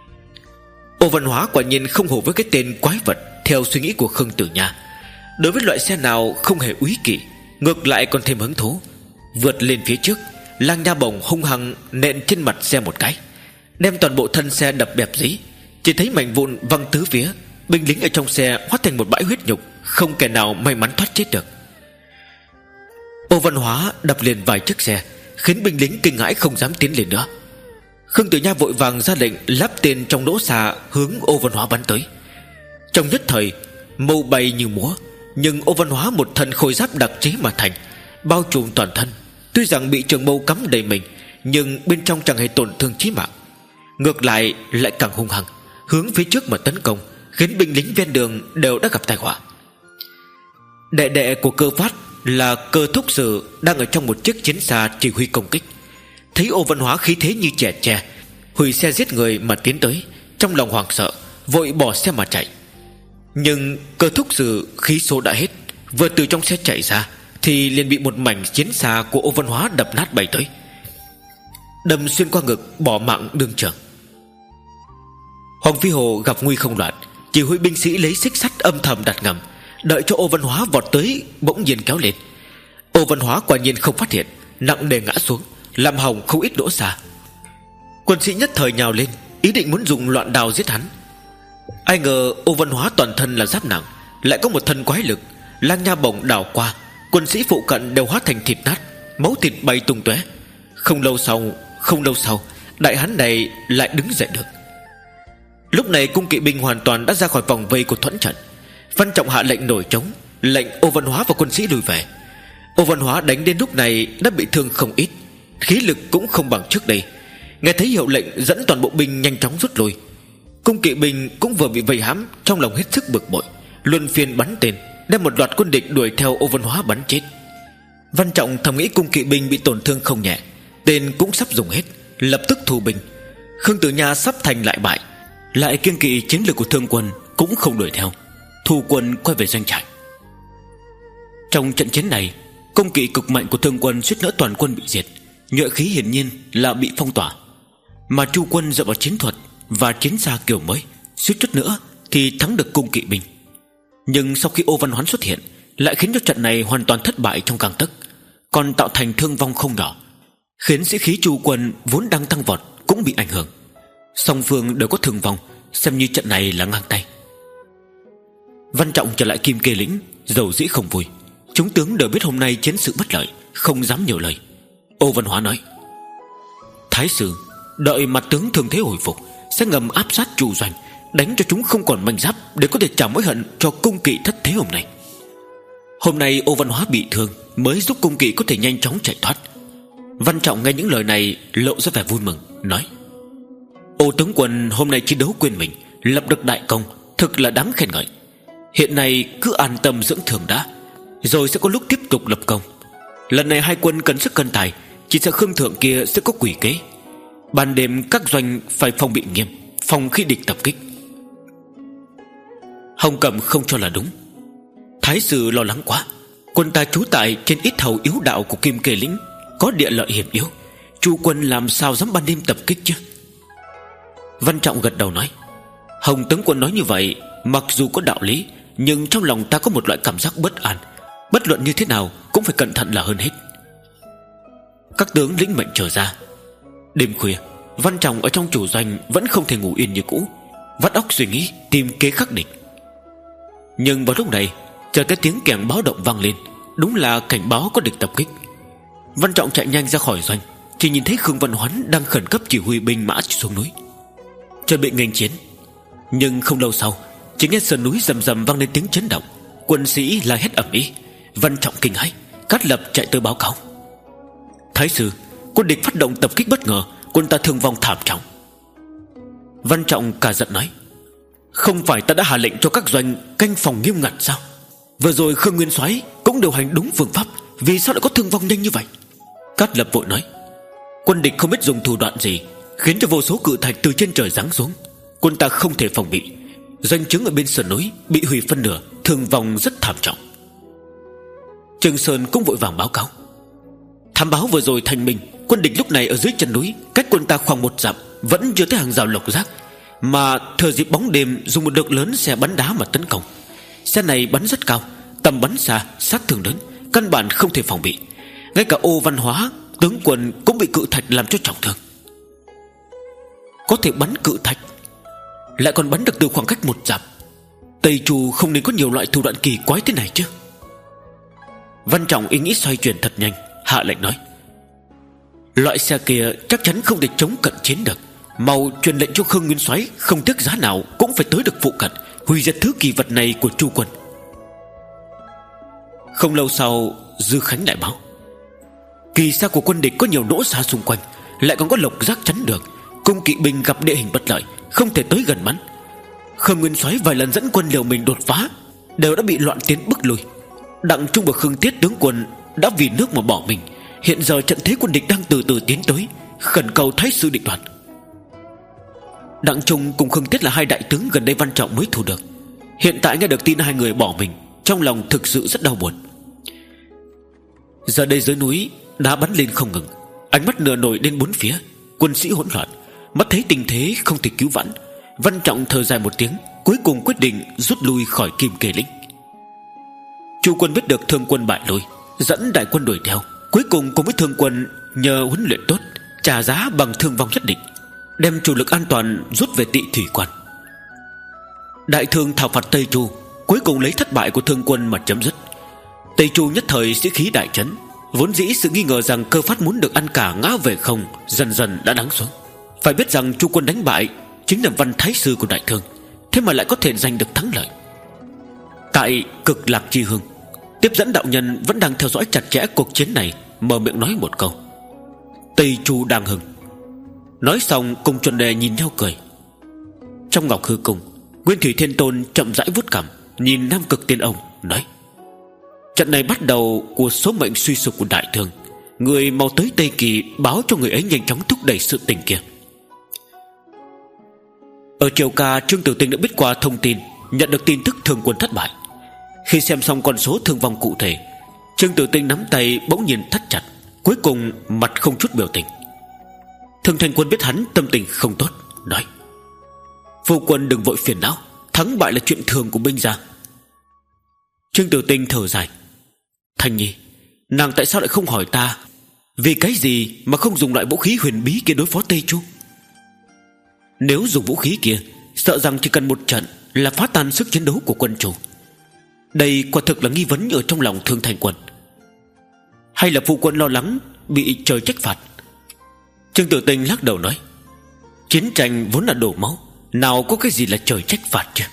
Ô Văn Hóa quả nhiên không hổ với cái tên quái vật. Theo suy nghĩ của Khương Tử Nha, đối với loại xe nào không hề úy kỵ, ngược lại còn thêm hứng thú. Vượt lên phía trước, Lang Nha Bổng hung hăng nện trên mặt xe một cái, đem toàn bộ thân xe đập bẹp dí. Chỉ thấy mảnh vụn văng tứ phía, binh lính ở trong xe hóa thành một bãi huyết nhục, không kẻ nào may mắn thoát chết được. Ô Văn Hóa đập liền vài chiếc xe, khiến binh lính kinh hãi không dám tiến lên nữa. Khương Tử Nha vội vàng ra lệnh lắp tên trong lỗ xà hướng Ô Văn Hóa bắn tới. Trong nhất thời, mâu bay như múa, nhưng Ô Văn Hóa một thân khôi giáp đặc chế mà thành, bao trùm toàn thân. Tuy rằng bị trường mâu cắm đầy mình, nhưng bên trong chẳng hề tổn thương chí mạng, ngược lại lại càng hung hăng hướng phía trước mà tấn công, khiến binh lính ven đường đều đã gặp tai họa. Đệ đệ của Cơ Phát là Cơ Thúc Sử đang ở trong một chiếc chiến xa chỉ huy công kích. Thấy Ô Văn Hóa khí thế như trẻ tre, hủy xe giết người mà tiến tới, trong lòng hoảng sợ, vội bỏ xe mà chạy. Nhưng Cơ Thúc Sử khí số đã hết, vừa từ trong xe chạy ra thì liền bị một mảnh chiến xa của Ô Văn Hóa đập nát bay tới, đâm xuyên qua ngực, bỏ mạng đương trường. Hoàng Phi Hồ gặp nguy không loạn, chỉ huy binh sĩ lấy xích sắt âm thầm đặt ngầm, đợi cho Ô Văn Hóa vọt tới bỗng nhiên kéo lên. Ô Văn Hóa quả nhiên không phát hiện, nặng nề ngã xuống, làm hỏng không ít đỗ xa. Quân sĩ nhất thời nhào lên, ý định muốn dùng loạn đao giết hắn. Ai ngờ Ô Văn Hóa toàn thân là giáp nặng, lại có một thân quái lực. Lang Nha Bổng đảo qua, quân sĩ phụ cận đều hóa thành thịt nát, máu thịt bay tung tóe. Không lâu sau, không lâu sau, đại hán này lại đứng dậy được. Lúc này cung kỵ binh hoàn toàn đã ra khỏi vòng vây của thuẫn trận. Văn Trọng hạ lệnh nổi trống, lệnh Ô Văn Hóa và quân sĩ lùi về. Ô Văn Hóa đánh đến lúc này đã bị thương không ít, khí lực cũng không bằng trước đây. Nghe thấy hiệu lệnh dẫn toàn bộ binh nhanh chóng rút lui. Cung kỵ binh cũng vừa bị vây hãm, trong lòng hết sức bực bội, luân phiên bắn tên, đem một loạt quân địch đuổi theo Ô Văn Hóa bắn chết. Văn Trọng thầm nghĩ cung kỵ binh bị tổn thương không nhẹ, tên cũng sắp dùng hết, lập tức thu binh. Khương Tử Nha sắp thành lại bại, lại kiêng kỵ chiến lược của Thương quân, cũng không đuổi theo, thu quân quay về doanh trại. Trong trận chiến này, công kỵ cực mạnh của Thương quân suýt nữa toàn quân bị diệt, nhuệ khí hiển nhiên là bị phong tỏa. Mà Chu quân dựa vào chiến thuật và chiến xa kiểu mới, suýt chút nữa thì thắng được cung kỵ binh. Nhưng sau khi Ô Văn Hoán xuất hiện, lại khiến cho trận này hoàn toàn thất bại trong gang tấc, còn tạo thành thương vong không nhỏ, khiến sĩ khí Chu quân vốn đang tăng vọt cũng bị ảnh hưởng. Song phương đều có thương vong, xem như trận này là ngang tay. Văn Trọng trở lại Kim Kê lĩnh, dầu dĩ không vui. Chúng tướng đều biết hôm nay chiến sự bất lợi, không dám nhiều lời. Ô Văn Hóa nói: Thái sư, đợi mặt tướng thương thế hồi phục, sẽ ngầm áp sát Chu doanh, đánh cho chúng không còn manh giáp, để có thể trả mối hận cho cung kỵ thất thế hôm nay. Hôm nay Ô Văn Hóa bị thương, mới giúp cung kỵ có thể nhanh chóng chạy thoát. Văn Trọng nghe những lời này lộ ra vẻ vui mừng, nói: Ô tướng quân hôm nay chiến đấu quên mình, lập được đại công, thực là đáng khen ngợi. Hiện nay cứ an tâm dưỡng thương đã, rồi sẽ có lúc tiếp tục lập công. Lần này hai quân cần sức cân tài, chỉ sợ Khương thượng kia sẽ có quỷ kế. Ban đêm các doanh phải phòng bị nghiêm, phòng khi địch tập kích. Hồng Cẩm không cho là đúng. Thái sư lo lắng quá. Quân ta trú tại trên ít hầu yếu đạo của Kim Kê lĩnh, có địa lợi hiểm yếu, Chu quân làm sao dám ban đêm tập kích chứ? Văn Trọng gật đầu nói: Hồng tướng quân nói như vậy mặc dù có đạo lý, nhưng trong lòng ta có một loại cảm giác bất an. Bất luận như thế nào cũng phải cẩn thận là hơn hết. Các tướng lĩnh mệnh trở ra. Đêm khuya, Văn Trọng ở trong chủ doanh vẫn không thể ngủ yên như cũ, vắt óc suy nghĩ tìm kế khắc địch. Nhưng vào lúc này, chợt cái tiếng kèn báo động vang lên, đúng là cảnh báo có địch tập kích. Văn Trọng chạy nhanh ra khỏi doanh, chỉ nhìn thấy Khương Văn Hoán đang khẩn cấp chỉ huy binh mã xuống núi, chuẩn bị nghênh chiến. Nhưng không lâu sau, chỉ nghe sườn núi rầm rầm vang lên tiếng chấn động, quân sĩ la hét ầm ĩ. Văn Trọng kinh hãi, Cát Lập chạy tới báo cáo: Thái sư, quân địch phát động tập kích bất ngờ, quân ta thương vong thảm trọng. Văn Trọng cả giận nói: Không phải ta đã hạ lệnh cho các doanh canh phòng nghiêm ngặt sao? Vừa rồi Khương Nguyên Soái cũng điều hành đúng phương pháp, vì sao lại có thương vong nhanh như vậy? Cát Lập vội nói: Quân địch không biết dùng thủ đoạn gì, khiến cho vô số cự thạch từ trên trời giáng xuống. Quân ta không thể phòng bị. Doanh trướng ở bên sườn núi bị hủy phân nửa, thương vong rất thảm trọng. Trường Sơn cũng vội vàng báo cáo: Thám báo vừa rồi thành minh, quân địch lúc này ở dưới chân núi, cách quân ta khoảng một dặm, vẫn chưa tới hàng rào lộc giác, mà thừa dịp bóng đêm dùng một lượng lớn xe bắn đá mà tấn công. Xe này bắn rất cao, tầm bắn xa, sát thương lớn, căn bản không thể phòng bị. Ngay cả Ô Văn Hóa tướng quân cũng bị cự thạch làm cho trọng thương. Có thể bắn cự thạch, lại còn bắn được từ khoảng cách một dặm. Tây Chu không nên có nhiều loại thủ đoạn kỳ quái thế này chứ? Văn Trọng ý nghĩ xoay chuyển thật nhanh, hạ lệnh nói: Loại xe kia chắc chắn không thể chống cận chiến được. Mau truyền lệnh cho Khương Nguyên Soái không tiếc giá nào cũng phải tới được phụ cận, hủy diệt thứ kỳ vật này của Chu quân. Không lâu sau, Dư Khánh lại báo: Kỳ xa của quân địch có nhiều nỗ xa xung quanh, lại còn có lộc giác chắn đường. Cung kỵ binh gặp địa hình bất lợi, không thể tới gần bắn. Khương Nguyên Soái vài lần dẫn quân liều mình đột phá, đều đã bị loạn tiến bức lui. Đặng Trung và Khương Tiết tướng quân đã vì nước mà bỏ mình. Hiện giờ trận thế quân địch đang từ từ tiến tới, khẩn cầu thái sư định đoạt. Đặng Trung cùng Khương Tiết là hai đại tướng gần đây Văn Trọng mới thu được. Hiện tại nghe được tin hai người bỏ mình, trong lòng thực sự rất đau buồn. Giờ đây dưới núi đá bắn lên không ngừng, ánh mắt nửa nổi lên bốn phía, quân sĩ hỗn loạn. Mắt thấy tình thế không thể cứu vãn, Văn Trọng thở dài một tiếng, cuối cùng quyết định rút lui khỏi Kim Kê lĩnh. Chu quân biết được Thương quân bại lui, dẫn đại quân đuổi theo, cuối cùng cùng với Thương quân nhờ huấn luyện tốt, trả giá bằng thương vong nhất định, đem chủ lực an toàn rút về Tị Thủy Quan. Đại thương thảo phạt Tây Chu, cuối cùng lấy thất bại của Thương quân mà chấm dứt. Tây Chu nhất thời sĩ khí đại chấn, vốn dĩ sự nghi ngờ rằng Cơ Phát muốn được ăn cả ngã về không dần dần đã lắng xuống. Phải biết rằng Chu quân đánh bại chính là Văn Thái sư của đại thương, thế mà lại có thể giành được thắng lợi. Tại Cực Lạc Chi Hương, tiếp dẫn đạo nhân vẫn đang theo dõi chặt chẽ cuộc chiến này, mở miệng nói một câu: Tây Chu đang hưng. Nói xong cùng chuẩn đề nhìn nhau cười. Trong Ngọc Hư Cung, Nguyên Thủy Thiên Tôn chậm rãi vuốt cằm, nhìn Nam Cực Tiên Ông nói: Trận này bắt đầu của số mệnh suy sụp của đại thương, người mau tới Tây Kỳ báo cho người ấy nhanh chóng thúc đẩy sự tình kia. Ở Triều Ca, Trương Tử Tinh đã biết qua thông tin, nhận được tin tức Thương quân thất bại. Khi xem xong con số thương vong cụ thể, Trương Tử Tinh nắm tay bỗng nhiên thắt chặt, cuối cùng mặt không chút biểu tình. Thương Thành Quân biết hắn tâm tình không tốt, nói: Phu quân đừng vội phiền não, thắng bại là chuyện thường của binh gia. Trương Tử Tinh thở dài: Thanh Nhi, nàng tại sao lại không hỏi ta vì cái gì mà không dùng loại vũ khí huyền bí kia đối phó Tây Chu? Nếu dùng vũ khí kia, sợ rằng chỉ cần một trận là phá tan sức chiến đấu của quân chủ. Đây quả thực là nghi vấn ở trong lòng Thương Thành Quân. Hay là phu quân lo lắng bị trời trách phạt? Trương Tử Tinh lắc đầu nói: Chiến tranh vốn là đổ máu, nào có cái gì là trời trách phạt chứ?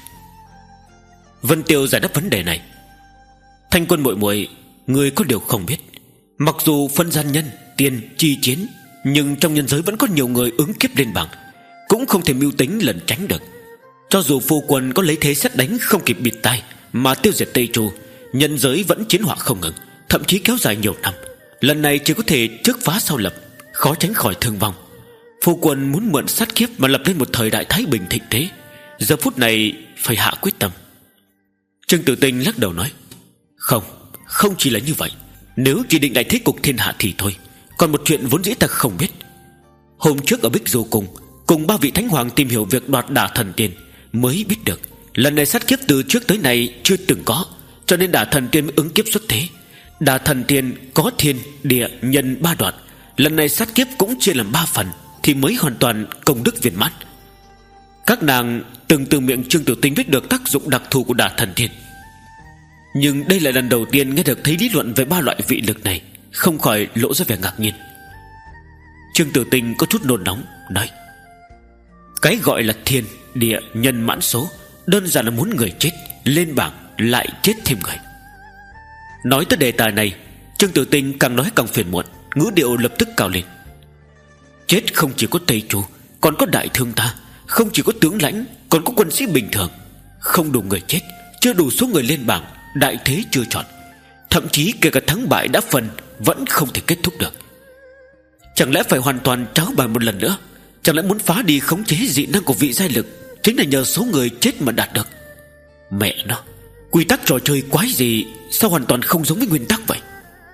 Vân Tiêu giải đáp vấn đề này: Thanh Quân muội muội, người có điều không biết, mặc dù phân gian nhân tiền chi chiến, nhưng trong nhân giới vẫn có nhiều người ứng kiếp lên bảng, cũng không thể mưu tính lẩn tránh được. Cho dù phu quân có lấy thế xét đánh không kịp bịt tai mà tiêu diệt Tây Chu, nhân giới vẫn chiến hỏa không ngừng, thậm chí kéo dài nhiều năm. Lần này chỉ có thể trước phá sau lập, khó tránh khỏi thương vong. Phu quân muốn mượn sát kiếp mà lập lên một thời đại thái bình thịnh thế, giờ phút này phải hạ quyết tâm. Trương Tử Tinh lắc đầu nói: Không, không chỉ là như vậy. Nếu chỉ định đại thế cục thiên hạ thì thôi, còn một chuyện vốn dĩ ta không biết. Hôm trước ở Bích Du Cung, cùng ba vị thánh hoàng tìm hiểu việc đoạt Đả Thần Tiên, mới biết được lần này sát kiếp từ trước tới nay chưa từng có, cho nên Đả Thần Tiên mới ứng kiếp xuất thế. Đả Thần Tiên có thiên địa nhân ba đoạn, lần này sát kiếp cũng chia làm ba phần thì mới hoàn toàn công đức viên mãn. Các nàng từng từ miệng Trương Tử Tinh biết được tác dụng đặc thù của Đả Thần Tiên, nhưng đây là lần đầu tiên nghe được thấy lý luận về ba loại vị lực này, không khỏi lộ ra vẻ ngạc nhiên. Trương Tử Tinh có chút nôn nóng nói: Cái gọi là thiên địa nhân mãn số, đơn giản là muốn người chết lên bảng lại chết thêm người. Nói tới đề tài này, Trương Tử Tinh càng nói càng phiền muộn, ngữ điệu lập tức cao lên: Chết không chỉ có Tây Chu, còn có đại thương ta, không chỉ có tướng lãnh, còn có quân sĩ bình thường. Không đủ người chết, chưa đủ số người lên bảng, đại thế chưa chọn. Thậm chí kể cả thắng bại đã phân vẫn không thể kết thúc được. Chẳng lẽ phải hoàn toàn tráo bài một lần nữa? Chẳng lẽ muốn phá đi khống chế dị năng của vị giai lực chính là nhờ số người chết mà đạt được? Mẹ nó, quy tắc trò chơi quái gì sao hoàn toàn không giống với nguyên tắc vậy?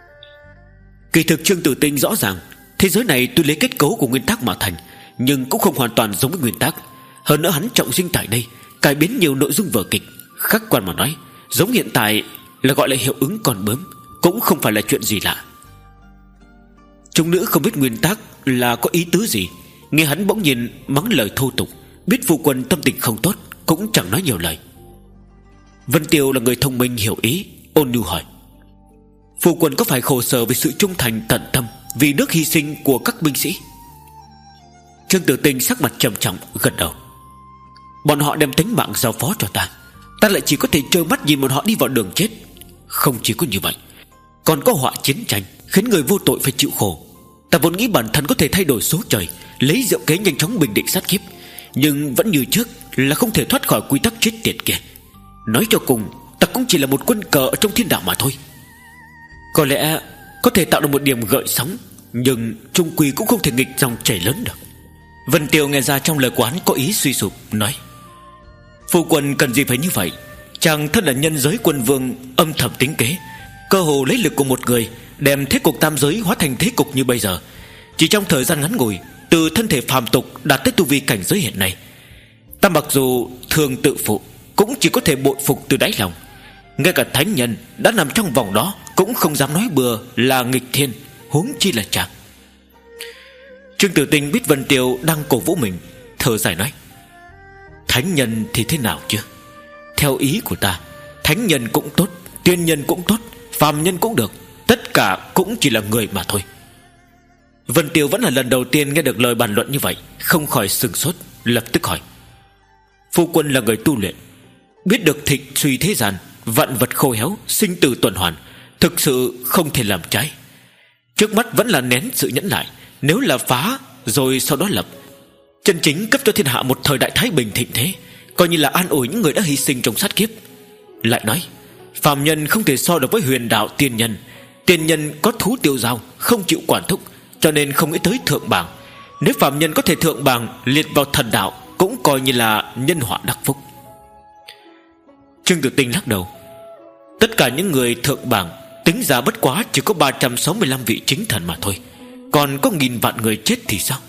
Kỳ thực Trương Tử Tinh rõ ràng thế giới này tuy lấy kết cấu của nguyên tắc mà thành, nhưng cũng không hoàn toàn giống với nguyên tắc. Hơn nữa hắn trọng sinh tại đây, cải biến nhiều nội dung vở kịch. Khách quan mà nói, giống hiện tại là gọi là hiệu ứng con bướm, cũng không phải là chuyện gì lạ. Chúng nữ không biết nguyên tắc là có ý tứ gì, nghe hắn bỗng nhiên mắng lời thô tục, biết phu quân tâm tình không tốt, cũng chẳng nói nhiều lời. Vân Tiêu là người thông minh hiểu ý, ôn nhu hỏi: phu quân có phải khổ sở vì sự trung thành tận tâm, vì nước hy sinh của các binh sĩ? Trương Tử Tinh sắc mặt trầm trọng gật đầu: bọn họ đem tính mạng giao phó cho ta, ta lại chỉ có thể trơ mắt nhìn bọn họ đi vào đường chết. Không chỉ có như vậy, còn có họa chiến tranh khiến người vô tội phải chịu khổ. Ta vốn nghĩ bản thân có thể thay đổi số trời, lấy diệu kế nhanh chóng bình định sát kiếp, nhưng vẫn như trước là không thể thoát khỏi quy tắc chết tiệt kia. Nói cho cùng, ta cũng chỉ là một quân cờ ở trong thiên đạo mà thôi. Có lẽ có thể tạo được một điểm gợn sóng, nhưng chung quy cũng không thể nghịch dòng chảy lớn được. Vân Tiêu nghe ra trong lời quán có ý suy sụp, nói: phu quân cần gì phải như vậy? Chàng thân là nhân giới quân vương, âm thầm tính kế, cơ hồ lấy lực của một người đem thế cục tam giới hóa thành thế cục như bây giờ. Chỉ trong thời gian ngắn ngủi, từ thân thể phàm tục đạt tới tu vi cảnh giới hiện nay, ta mặc dù thường tự phụ, cũng chỉ có thể bội phục từ đáy lòng. Ngay cả thánh nhân đã nằm trong vòng đó cũng không dám nói bừa là nghịch thiên, huống chi là chàng. Trương Tử Tinh biết Vân Tiêu đang cổ vũ mình, thở dài nói: thánh nhân thì thế nào chứ? Theo ý của ta, thánh nhân cũng tốt, tiên nhân cũng tốt, phàm nhân cũng được, tất cả cũng chỉ là người mà thôi. Vân Tiêu vẫn là lần đầu tiên nghe được lời bàn luận như vậy, không khỏi sửng sốt, lập tức hỏi: phu quân là người tu luyện, biết được thịnh suy thế gian, vạn vật khô héo, sinh tử tuần hoàn, thực sự không thể làm trái. Trước mắt vẫn là nén sự nhẫn lại, nếu là phá rồi sau đó lập, chân chính cấp cho thiên hạ một thời đại thái bình thịnh thế, coi như là an ủi những người đã hy sinh trong sát kiếp. Lại nói, phàm nhân không thể so được với huyền đạo tiên nhân. Tiên nhân có thú tiêu dao, không chịu quản thúc, cho nên không nghĩ tới thượng bảng. Nếu phàm nhân có thể thượng bảng, liệt vào thần đạo, cũng coi như là nhân họa đắc phúc. Trương Tử Tinh lắc đầu: tất cả những người thượng bảng tính ra bất quá chỉ có ba trăm sáu mươi lăm vị chính thần mà thôi, còn có nghìn vạn người chết thì sao?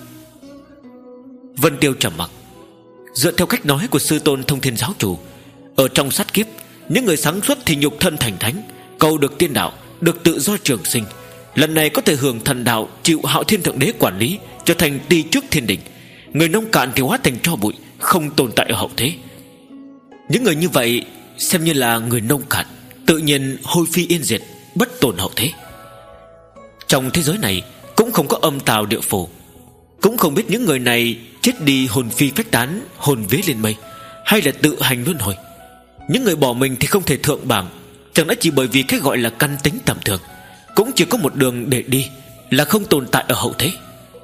Vân Tiêu trầm mặc. Dựa theo cách nói của sư tôn Thông Thiên giáo chủ, ở trong sát kiếp, những người sáng suốt thì nhục thân thành thánh, cầu được tiên đạo, được tự do trường sinh. Lần này có thể hưởng thần đạo, chịu Hạo Thiên Thượng Đế quản lý, trở thành ti trước thiên đình. Người nông cạn thì hóa thành tro bụi, không tồn tại ở hậu thế. Những người như vậy xem như là người nông cạn, tự nhiên hôi phi yên diệt, bất tồn hậu thế. Trong thế giới này cũng không có âm tào địa phủ, cũng không biết những người này chết đi hồn phi phách tán, hồn vía lên mây, hay là tự hành luân hồi. Những người bỏ mình thì không thể thượng bảng, chẳng lẽ chỉ bởi vì cái gọi là căn tính tầm thường, cũng chỉ có một đường để đi, là không tồn tại ở hậu thế.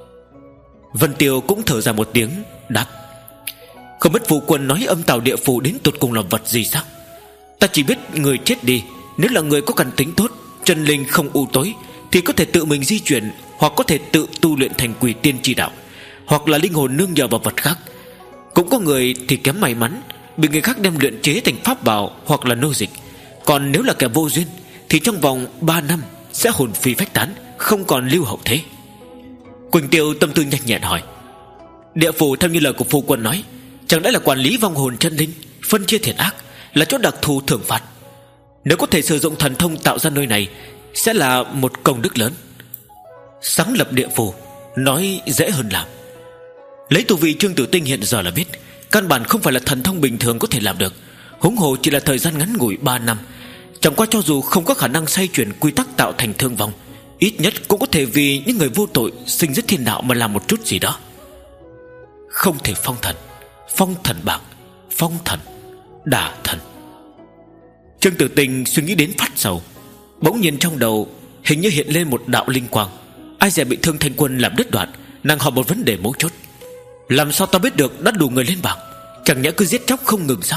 Vân Tiêu cũng thở ra một tiếng, đáp: không biết phu quân nói âm tào địa phủ đến tột cùng là vật gì sao? Ta chỉ biết người chết đi, nếu là người có căn tính tốt, chân linh không u tối, thì có thể tự mình di chuyển, hoặc có thể tự tu luyện thành quỷ tiên chi đạo, hoặc là linh hồn nương nhờ vào vật khác. Cũng có người thì kém may mắn, bị người khác đem luyện chế thành pháp bảo hoặc là nô dịch. Còn nếu là kẻ vô duyên, thì trong vòng ba năm sẽ hồn phi phách tán, không còn lưu hậu thế. Quỳnh Tiêu tâm tư nhanh nhẹn hỏi: địa phủ theo như lời của phu quân nói, chẳng lẽ là quản lý vong hồn chân linh, phân chia thiện ác, là chỗ đặc thù thưởng phạt? Nếu có thể sử dụng thần thông tạo ra nơi này, sẽ là một công đức lớn. Sáng lập địa phủ nói dễ hơn làm. Lấy tu vi Trương Tử Tinh hiện giờ là biết, căn bản không phải là thần thông bình thường có thể làm được, huống hồ chỉ là thời gian ngắn ngủi ba năm. Chẳng qua cho dù không có khả năng xoay chuyển quy tắc tạo thành thương vong, ít nhất cũng có thể vì những người vô tội sinh giết thiên đạo mà làm một chút gì đó. Không thể phong thần, phong thần bảng, phong thần, đả thần. Trương Tử Tinh suy nghĩ đến phát sầu, bỗng nhiên trong đầu hình như hiện lên một đạo linh quang. Ai dè bị Thương Thanh Quân làm đứt đoạn, nàng hỏi một vấn đề mấu chốt. Làm sao ta biết được đã đủ người lên bảng? Chẳng nhẽ cứ giết chóc không ngừng sao?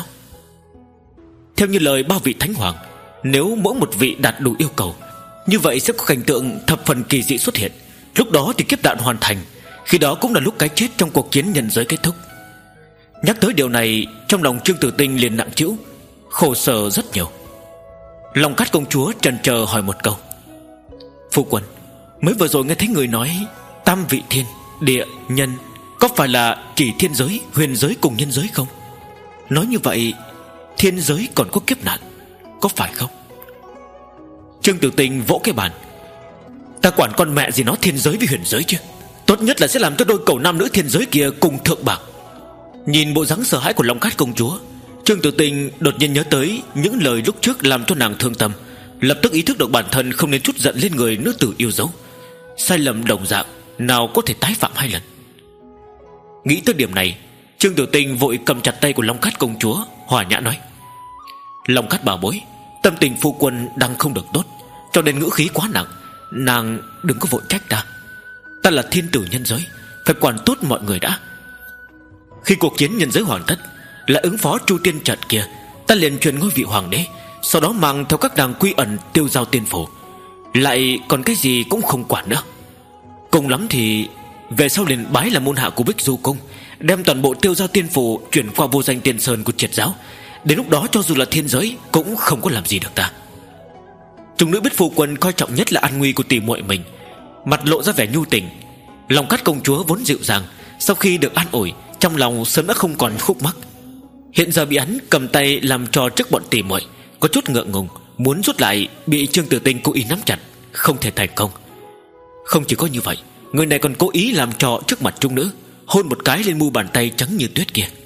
Theo như lời ba vị thánh hoàng, nếu mỗi một vị đạt đủ yêu cầu, như vậy sẽ có cảnh tượng thập phần kỳ dị xuất hiện. Lúc đó thì kiếp nạn hoàn thành. Khi đó cũng là lúc cái chết trong cuộc chiến nhân giới kết thúc. Nhắc tới điều này, trong lòng Trương Tử Tinh liền nặng trĩu, khổ sở rất nhiều. Long Cát công chúa chần chờ hỏi một câu: Phu quân, mới vừa rồi nghe thấy người nói tam vị thiên, địa, nhân, có phải là chỉ thiên giới, huyền giới cùng nhân giới không? Nói như vậy thiên giới còn có kiếp nạn, có phải không? Trương Tử Tinh vỗ cái bàn: Ta quản con mẹ gì nó thiên giới với huyền giới chứ. Tốt nhất là sẽ làm cho đôi cẩu nam nữ thiên giới kia cùng thượng bảng. Nhìn bộ dáng sợ hãi của Long Cát công chúa, Trương Tử Tinh đột nhiên nhớ tới những lời lúc trước làm cho nàng thương tâm, lập tức ý thức được bản thân không nên trút giận lên người nữ tử yêu dấu. Sai lầm đồng dạng nào có thể tái phạm hai lần. Nghĩ tới điểm này, Trương Tử Tinh vội cầm chặt tay của Long Cát công chúa, hòa nhã nói: Long Cát bảo bối, tâm tình phu quân đang không được tốt, cho nên ngữ khí quá nặng. Nàng đừng có vội trách ta. Ta là thiên tử nhân giới, phải quản tốt mọi người đã. Khi cuộc chiến nhân giới hoàn tất, là ứng phó Chu Tiên trận kia, ta liền truyền ngôi vị hoàng đế, sau đó mang theo các đàng quy ẩn tiêu giao tiên phủ, lại còn cái gì cũng không quản nữa. Cùng lắm thì về sau liền bái là môn hạ của Bích Du Cung, đem toàn bộ tiêu giao tiên phủ chuyển qua vô danh tiên sơn của triệt giáo. Đến lúc đó cho dù là thiên giới cũng không có làm gì được ta. Chúng nữ biết phu quân coi trọng nhất là an nguy của tỷ muội mình, mặt lộ ra vẻ nhu tình. Lòng Cát công chúa vốn dịu dàng, sau khi được an ủi, trong lòng sớm đã không còn khúc mắc. Hiện giờ bị hắn cầm tay làm trò trước bọn tỷ muội, có chút ngượng ngùng, muốn rút lại bị Trương Tử Tinh cố ý nắm chặt, không thể thành công. Không chỉ có như vậy, người này còn cố ý làm trò trước mặt trung nữ, hôn một cái lên mu bàn tay trắng như tuyết kia.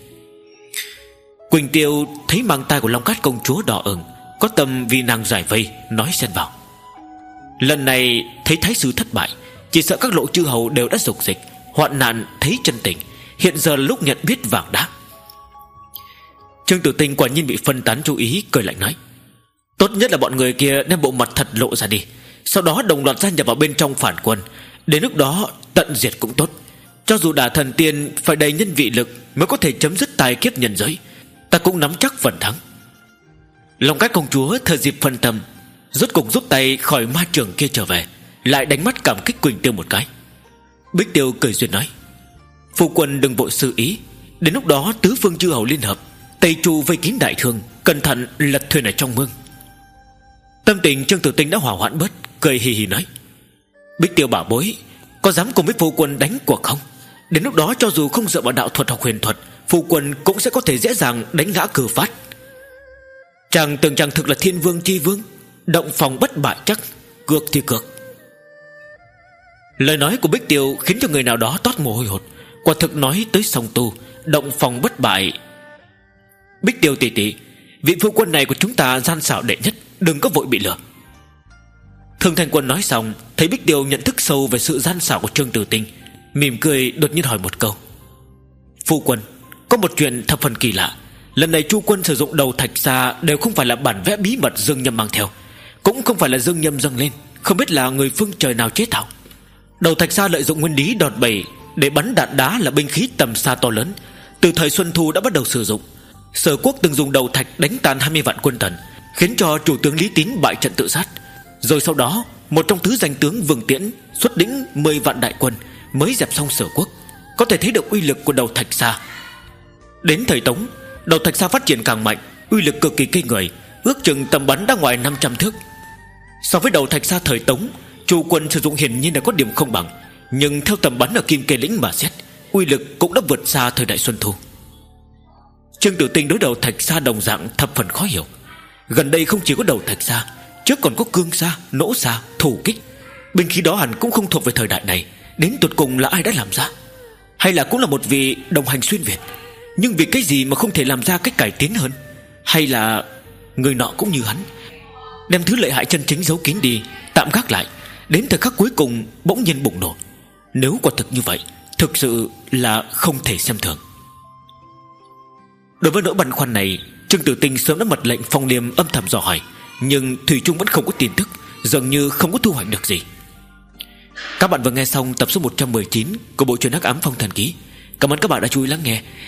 Quỳnh Tiêu thấy mang tay của Long Cát công chúa đỏ ửng, có tâm vì nàng giải vây, nói xen vào: Lần này thấy thái sư thất bại, chỉ sợ các lộ chư hầu đều đã dục dịch, hoạn nạn thấy chân tình, hiện giờ là lúc nhận biết vàng đá. Trương Tử Tinh quả nhiên bị phân tán chú ý, cười lạnh nói: Tốt nhất là bọn người kia đem bộ mặt thật lộ ra đi, sau đó đồng loạt gia nhập vào bên trong phản quân. Đến lúc đó tận diệt cũng tốt. Cho dù đả thần tiên phải đầy nhân vị lực mới có thể chấm dứt tai kiếp nhân giới, ta cũng nắm chắc phần thắng. Long Cát công chúa thời dịp phân tâm, rốt cục rút tay khỏi ma trường kia trở về, lại đánh mắt cảm kích Quỳnh Tiêu một cái. Bích Tiêu cười duyên nói: Phu quân đừng vội xử ý, đến lúc đó tứ phương chư hầu liên hợp, Tây Chu vây kín đại thương, cẩn thận lật thuyền ở trong mương. Tâm tình Trương Tử Tinh đã hòa hoãn bớt, cười hì hì nói: Bích Tiêu bảo bối, có dám cùng với phu quân đánh cuộc không? Đến lúc đó cho dù không dựa vào đạo thuật hoặc huyền thuật, phu quân cũng sẽ có thể dễ dàng đánh ngã cử phát. Chàng tưởng chàng thực là thiên vương chi vương, động phòng bất bại chắc, cược thì cược. Lời nói của Bích Tiêu khiến cho người nào đó toát mồ hôi hột, quả thực nói tới song tu, động phòng bất bại. Bích Tiêu tỷ tỷ, vị phu quân này của chúng ta gian xảo đệ nhất, đừng có vội bị lừa. Thương Thanh Quân nói xong, thấy Bích Tiêu nhận thức sâu về sự gian xảo của Trương Tử Tinh, mỉm cười đột nhiên hỏi một câu: Phu quân, có một chuyện thập phần kỳ lạ. Lần này Chu quân sử dụng đầu thạch xa đều không phải là bản vẽ bí mật Dương Nhâm mang theo, cũng không phải là Dương Nhâm dâng lên, không biết là người phương trời nào chế tạo. Đầu thạch xa lợi dụng nguyên lý đòn bẩy để bắn đạn đá là binh khí tầm xa to lớn, từ thời Xuân Thu đã bắt đầu sử dụng. Sở Quốc từng dùng đầu thạch đánh tan hai mươi vạn quân Tần, khiến cho chủ tướng Lý Tín bại trận tự sát. Rồi sau đó một trong tứ danh tướng Vương Tiễn xuất lĩnh mười vạn đại quân mới dẹp xong Sở Quốc. Có thể thấy được uy lực của đầu thạch xa. Đến thời Tống, đầu thạch xa phát triển càng mạnh, uy lực cực kỳ kinh người, ước chừng tầm bắn đã ngoài năm trăm thước. So với đầu thạch xa thời Tống, Chu quân sử dụng hiển nhiên là có điểm không bằng, nhưng theo tầm bắn ở Kim Kê Lĩnh mà xét, uy lực cũng đã vượt xa thời đại Xuân Thu. Trương Tử Tinh đối đầu thạch xa đồng dạng thập phần khó hiểu. Gần đây không chỉ có đầu thạch xa, trước còn có cương xa, nỗ xa, thủ kích. Binh khí đó hẳn cũng không thuộc về thời đại này. Đến tột cùng là ai đã làm ra? Hay là cũng là một vị đồng hành xuyên Việt, nhưng vì cái gì mà không thể làm ra cách cải tiến hơn? Hay là người nọ cũng như hắn, đem thứ lợi hại chân chính giấu kín đi, tạm gác lại, đến thời khắc cuối cùng bỗng nhiên bùng nổ? Nếu quả thực như vậy, thực sự là không thể xem thường. Đối với nỗi băn khoăn này, Trương Tử Tinh sớm đã mật lệnh Phong Liêm âm thầm dò hỏi, nhưng thủy chung vẫn không có tin tức, dường như không có thu hoạch được gì. Các bạn vừa nghe xong tập số một trăm mười chín của bộ truyện Hắc Ám Phong Thần Ký. Cảm ơn các bạn đã chú ý lắng nghe.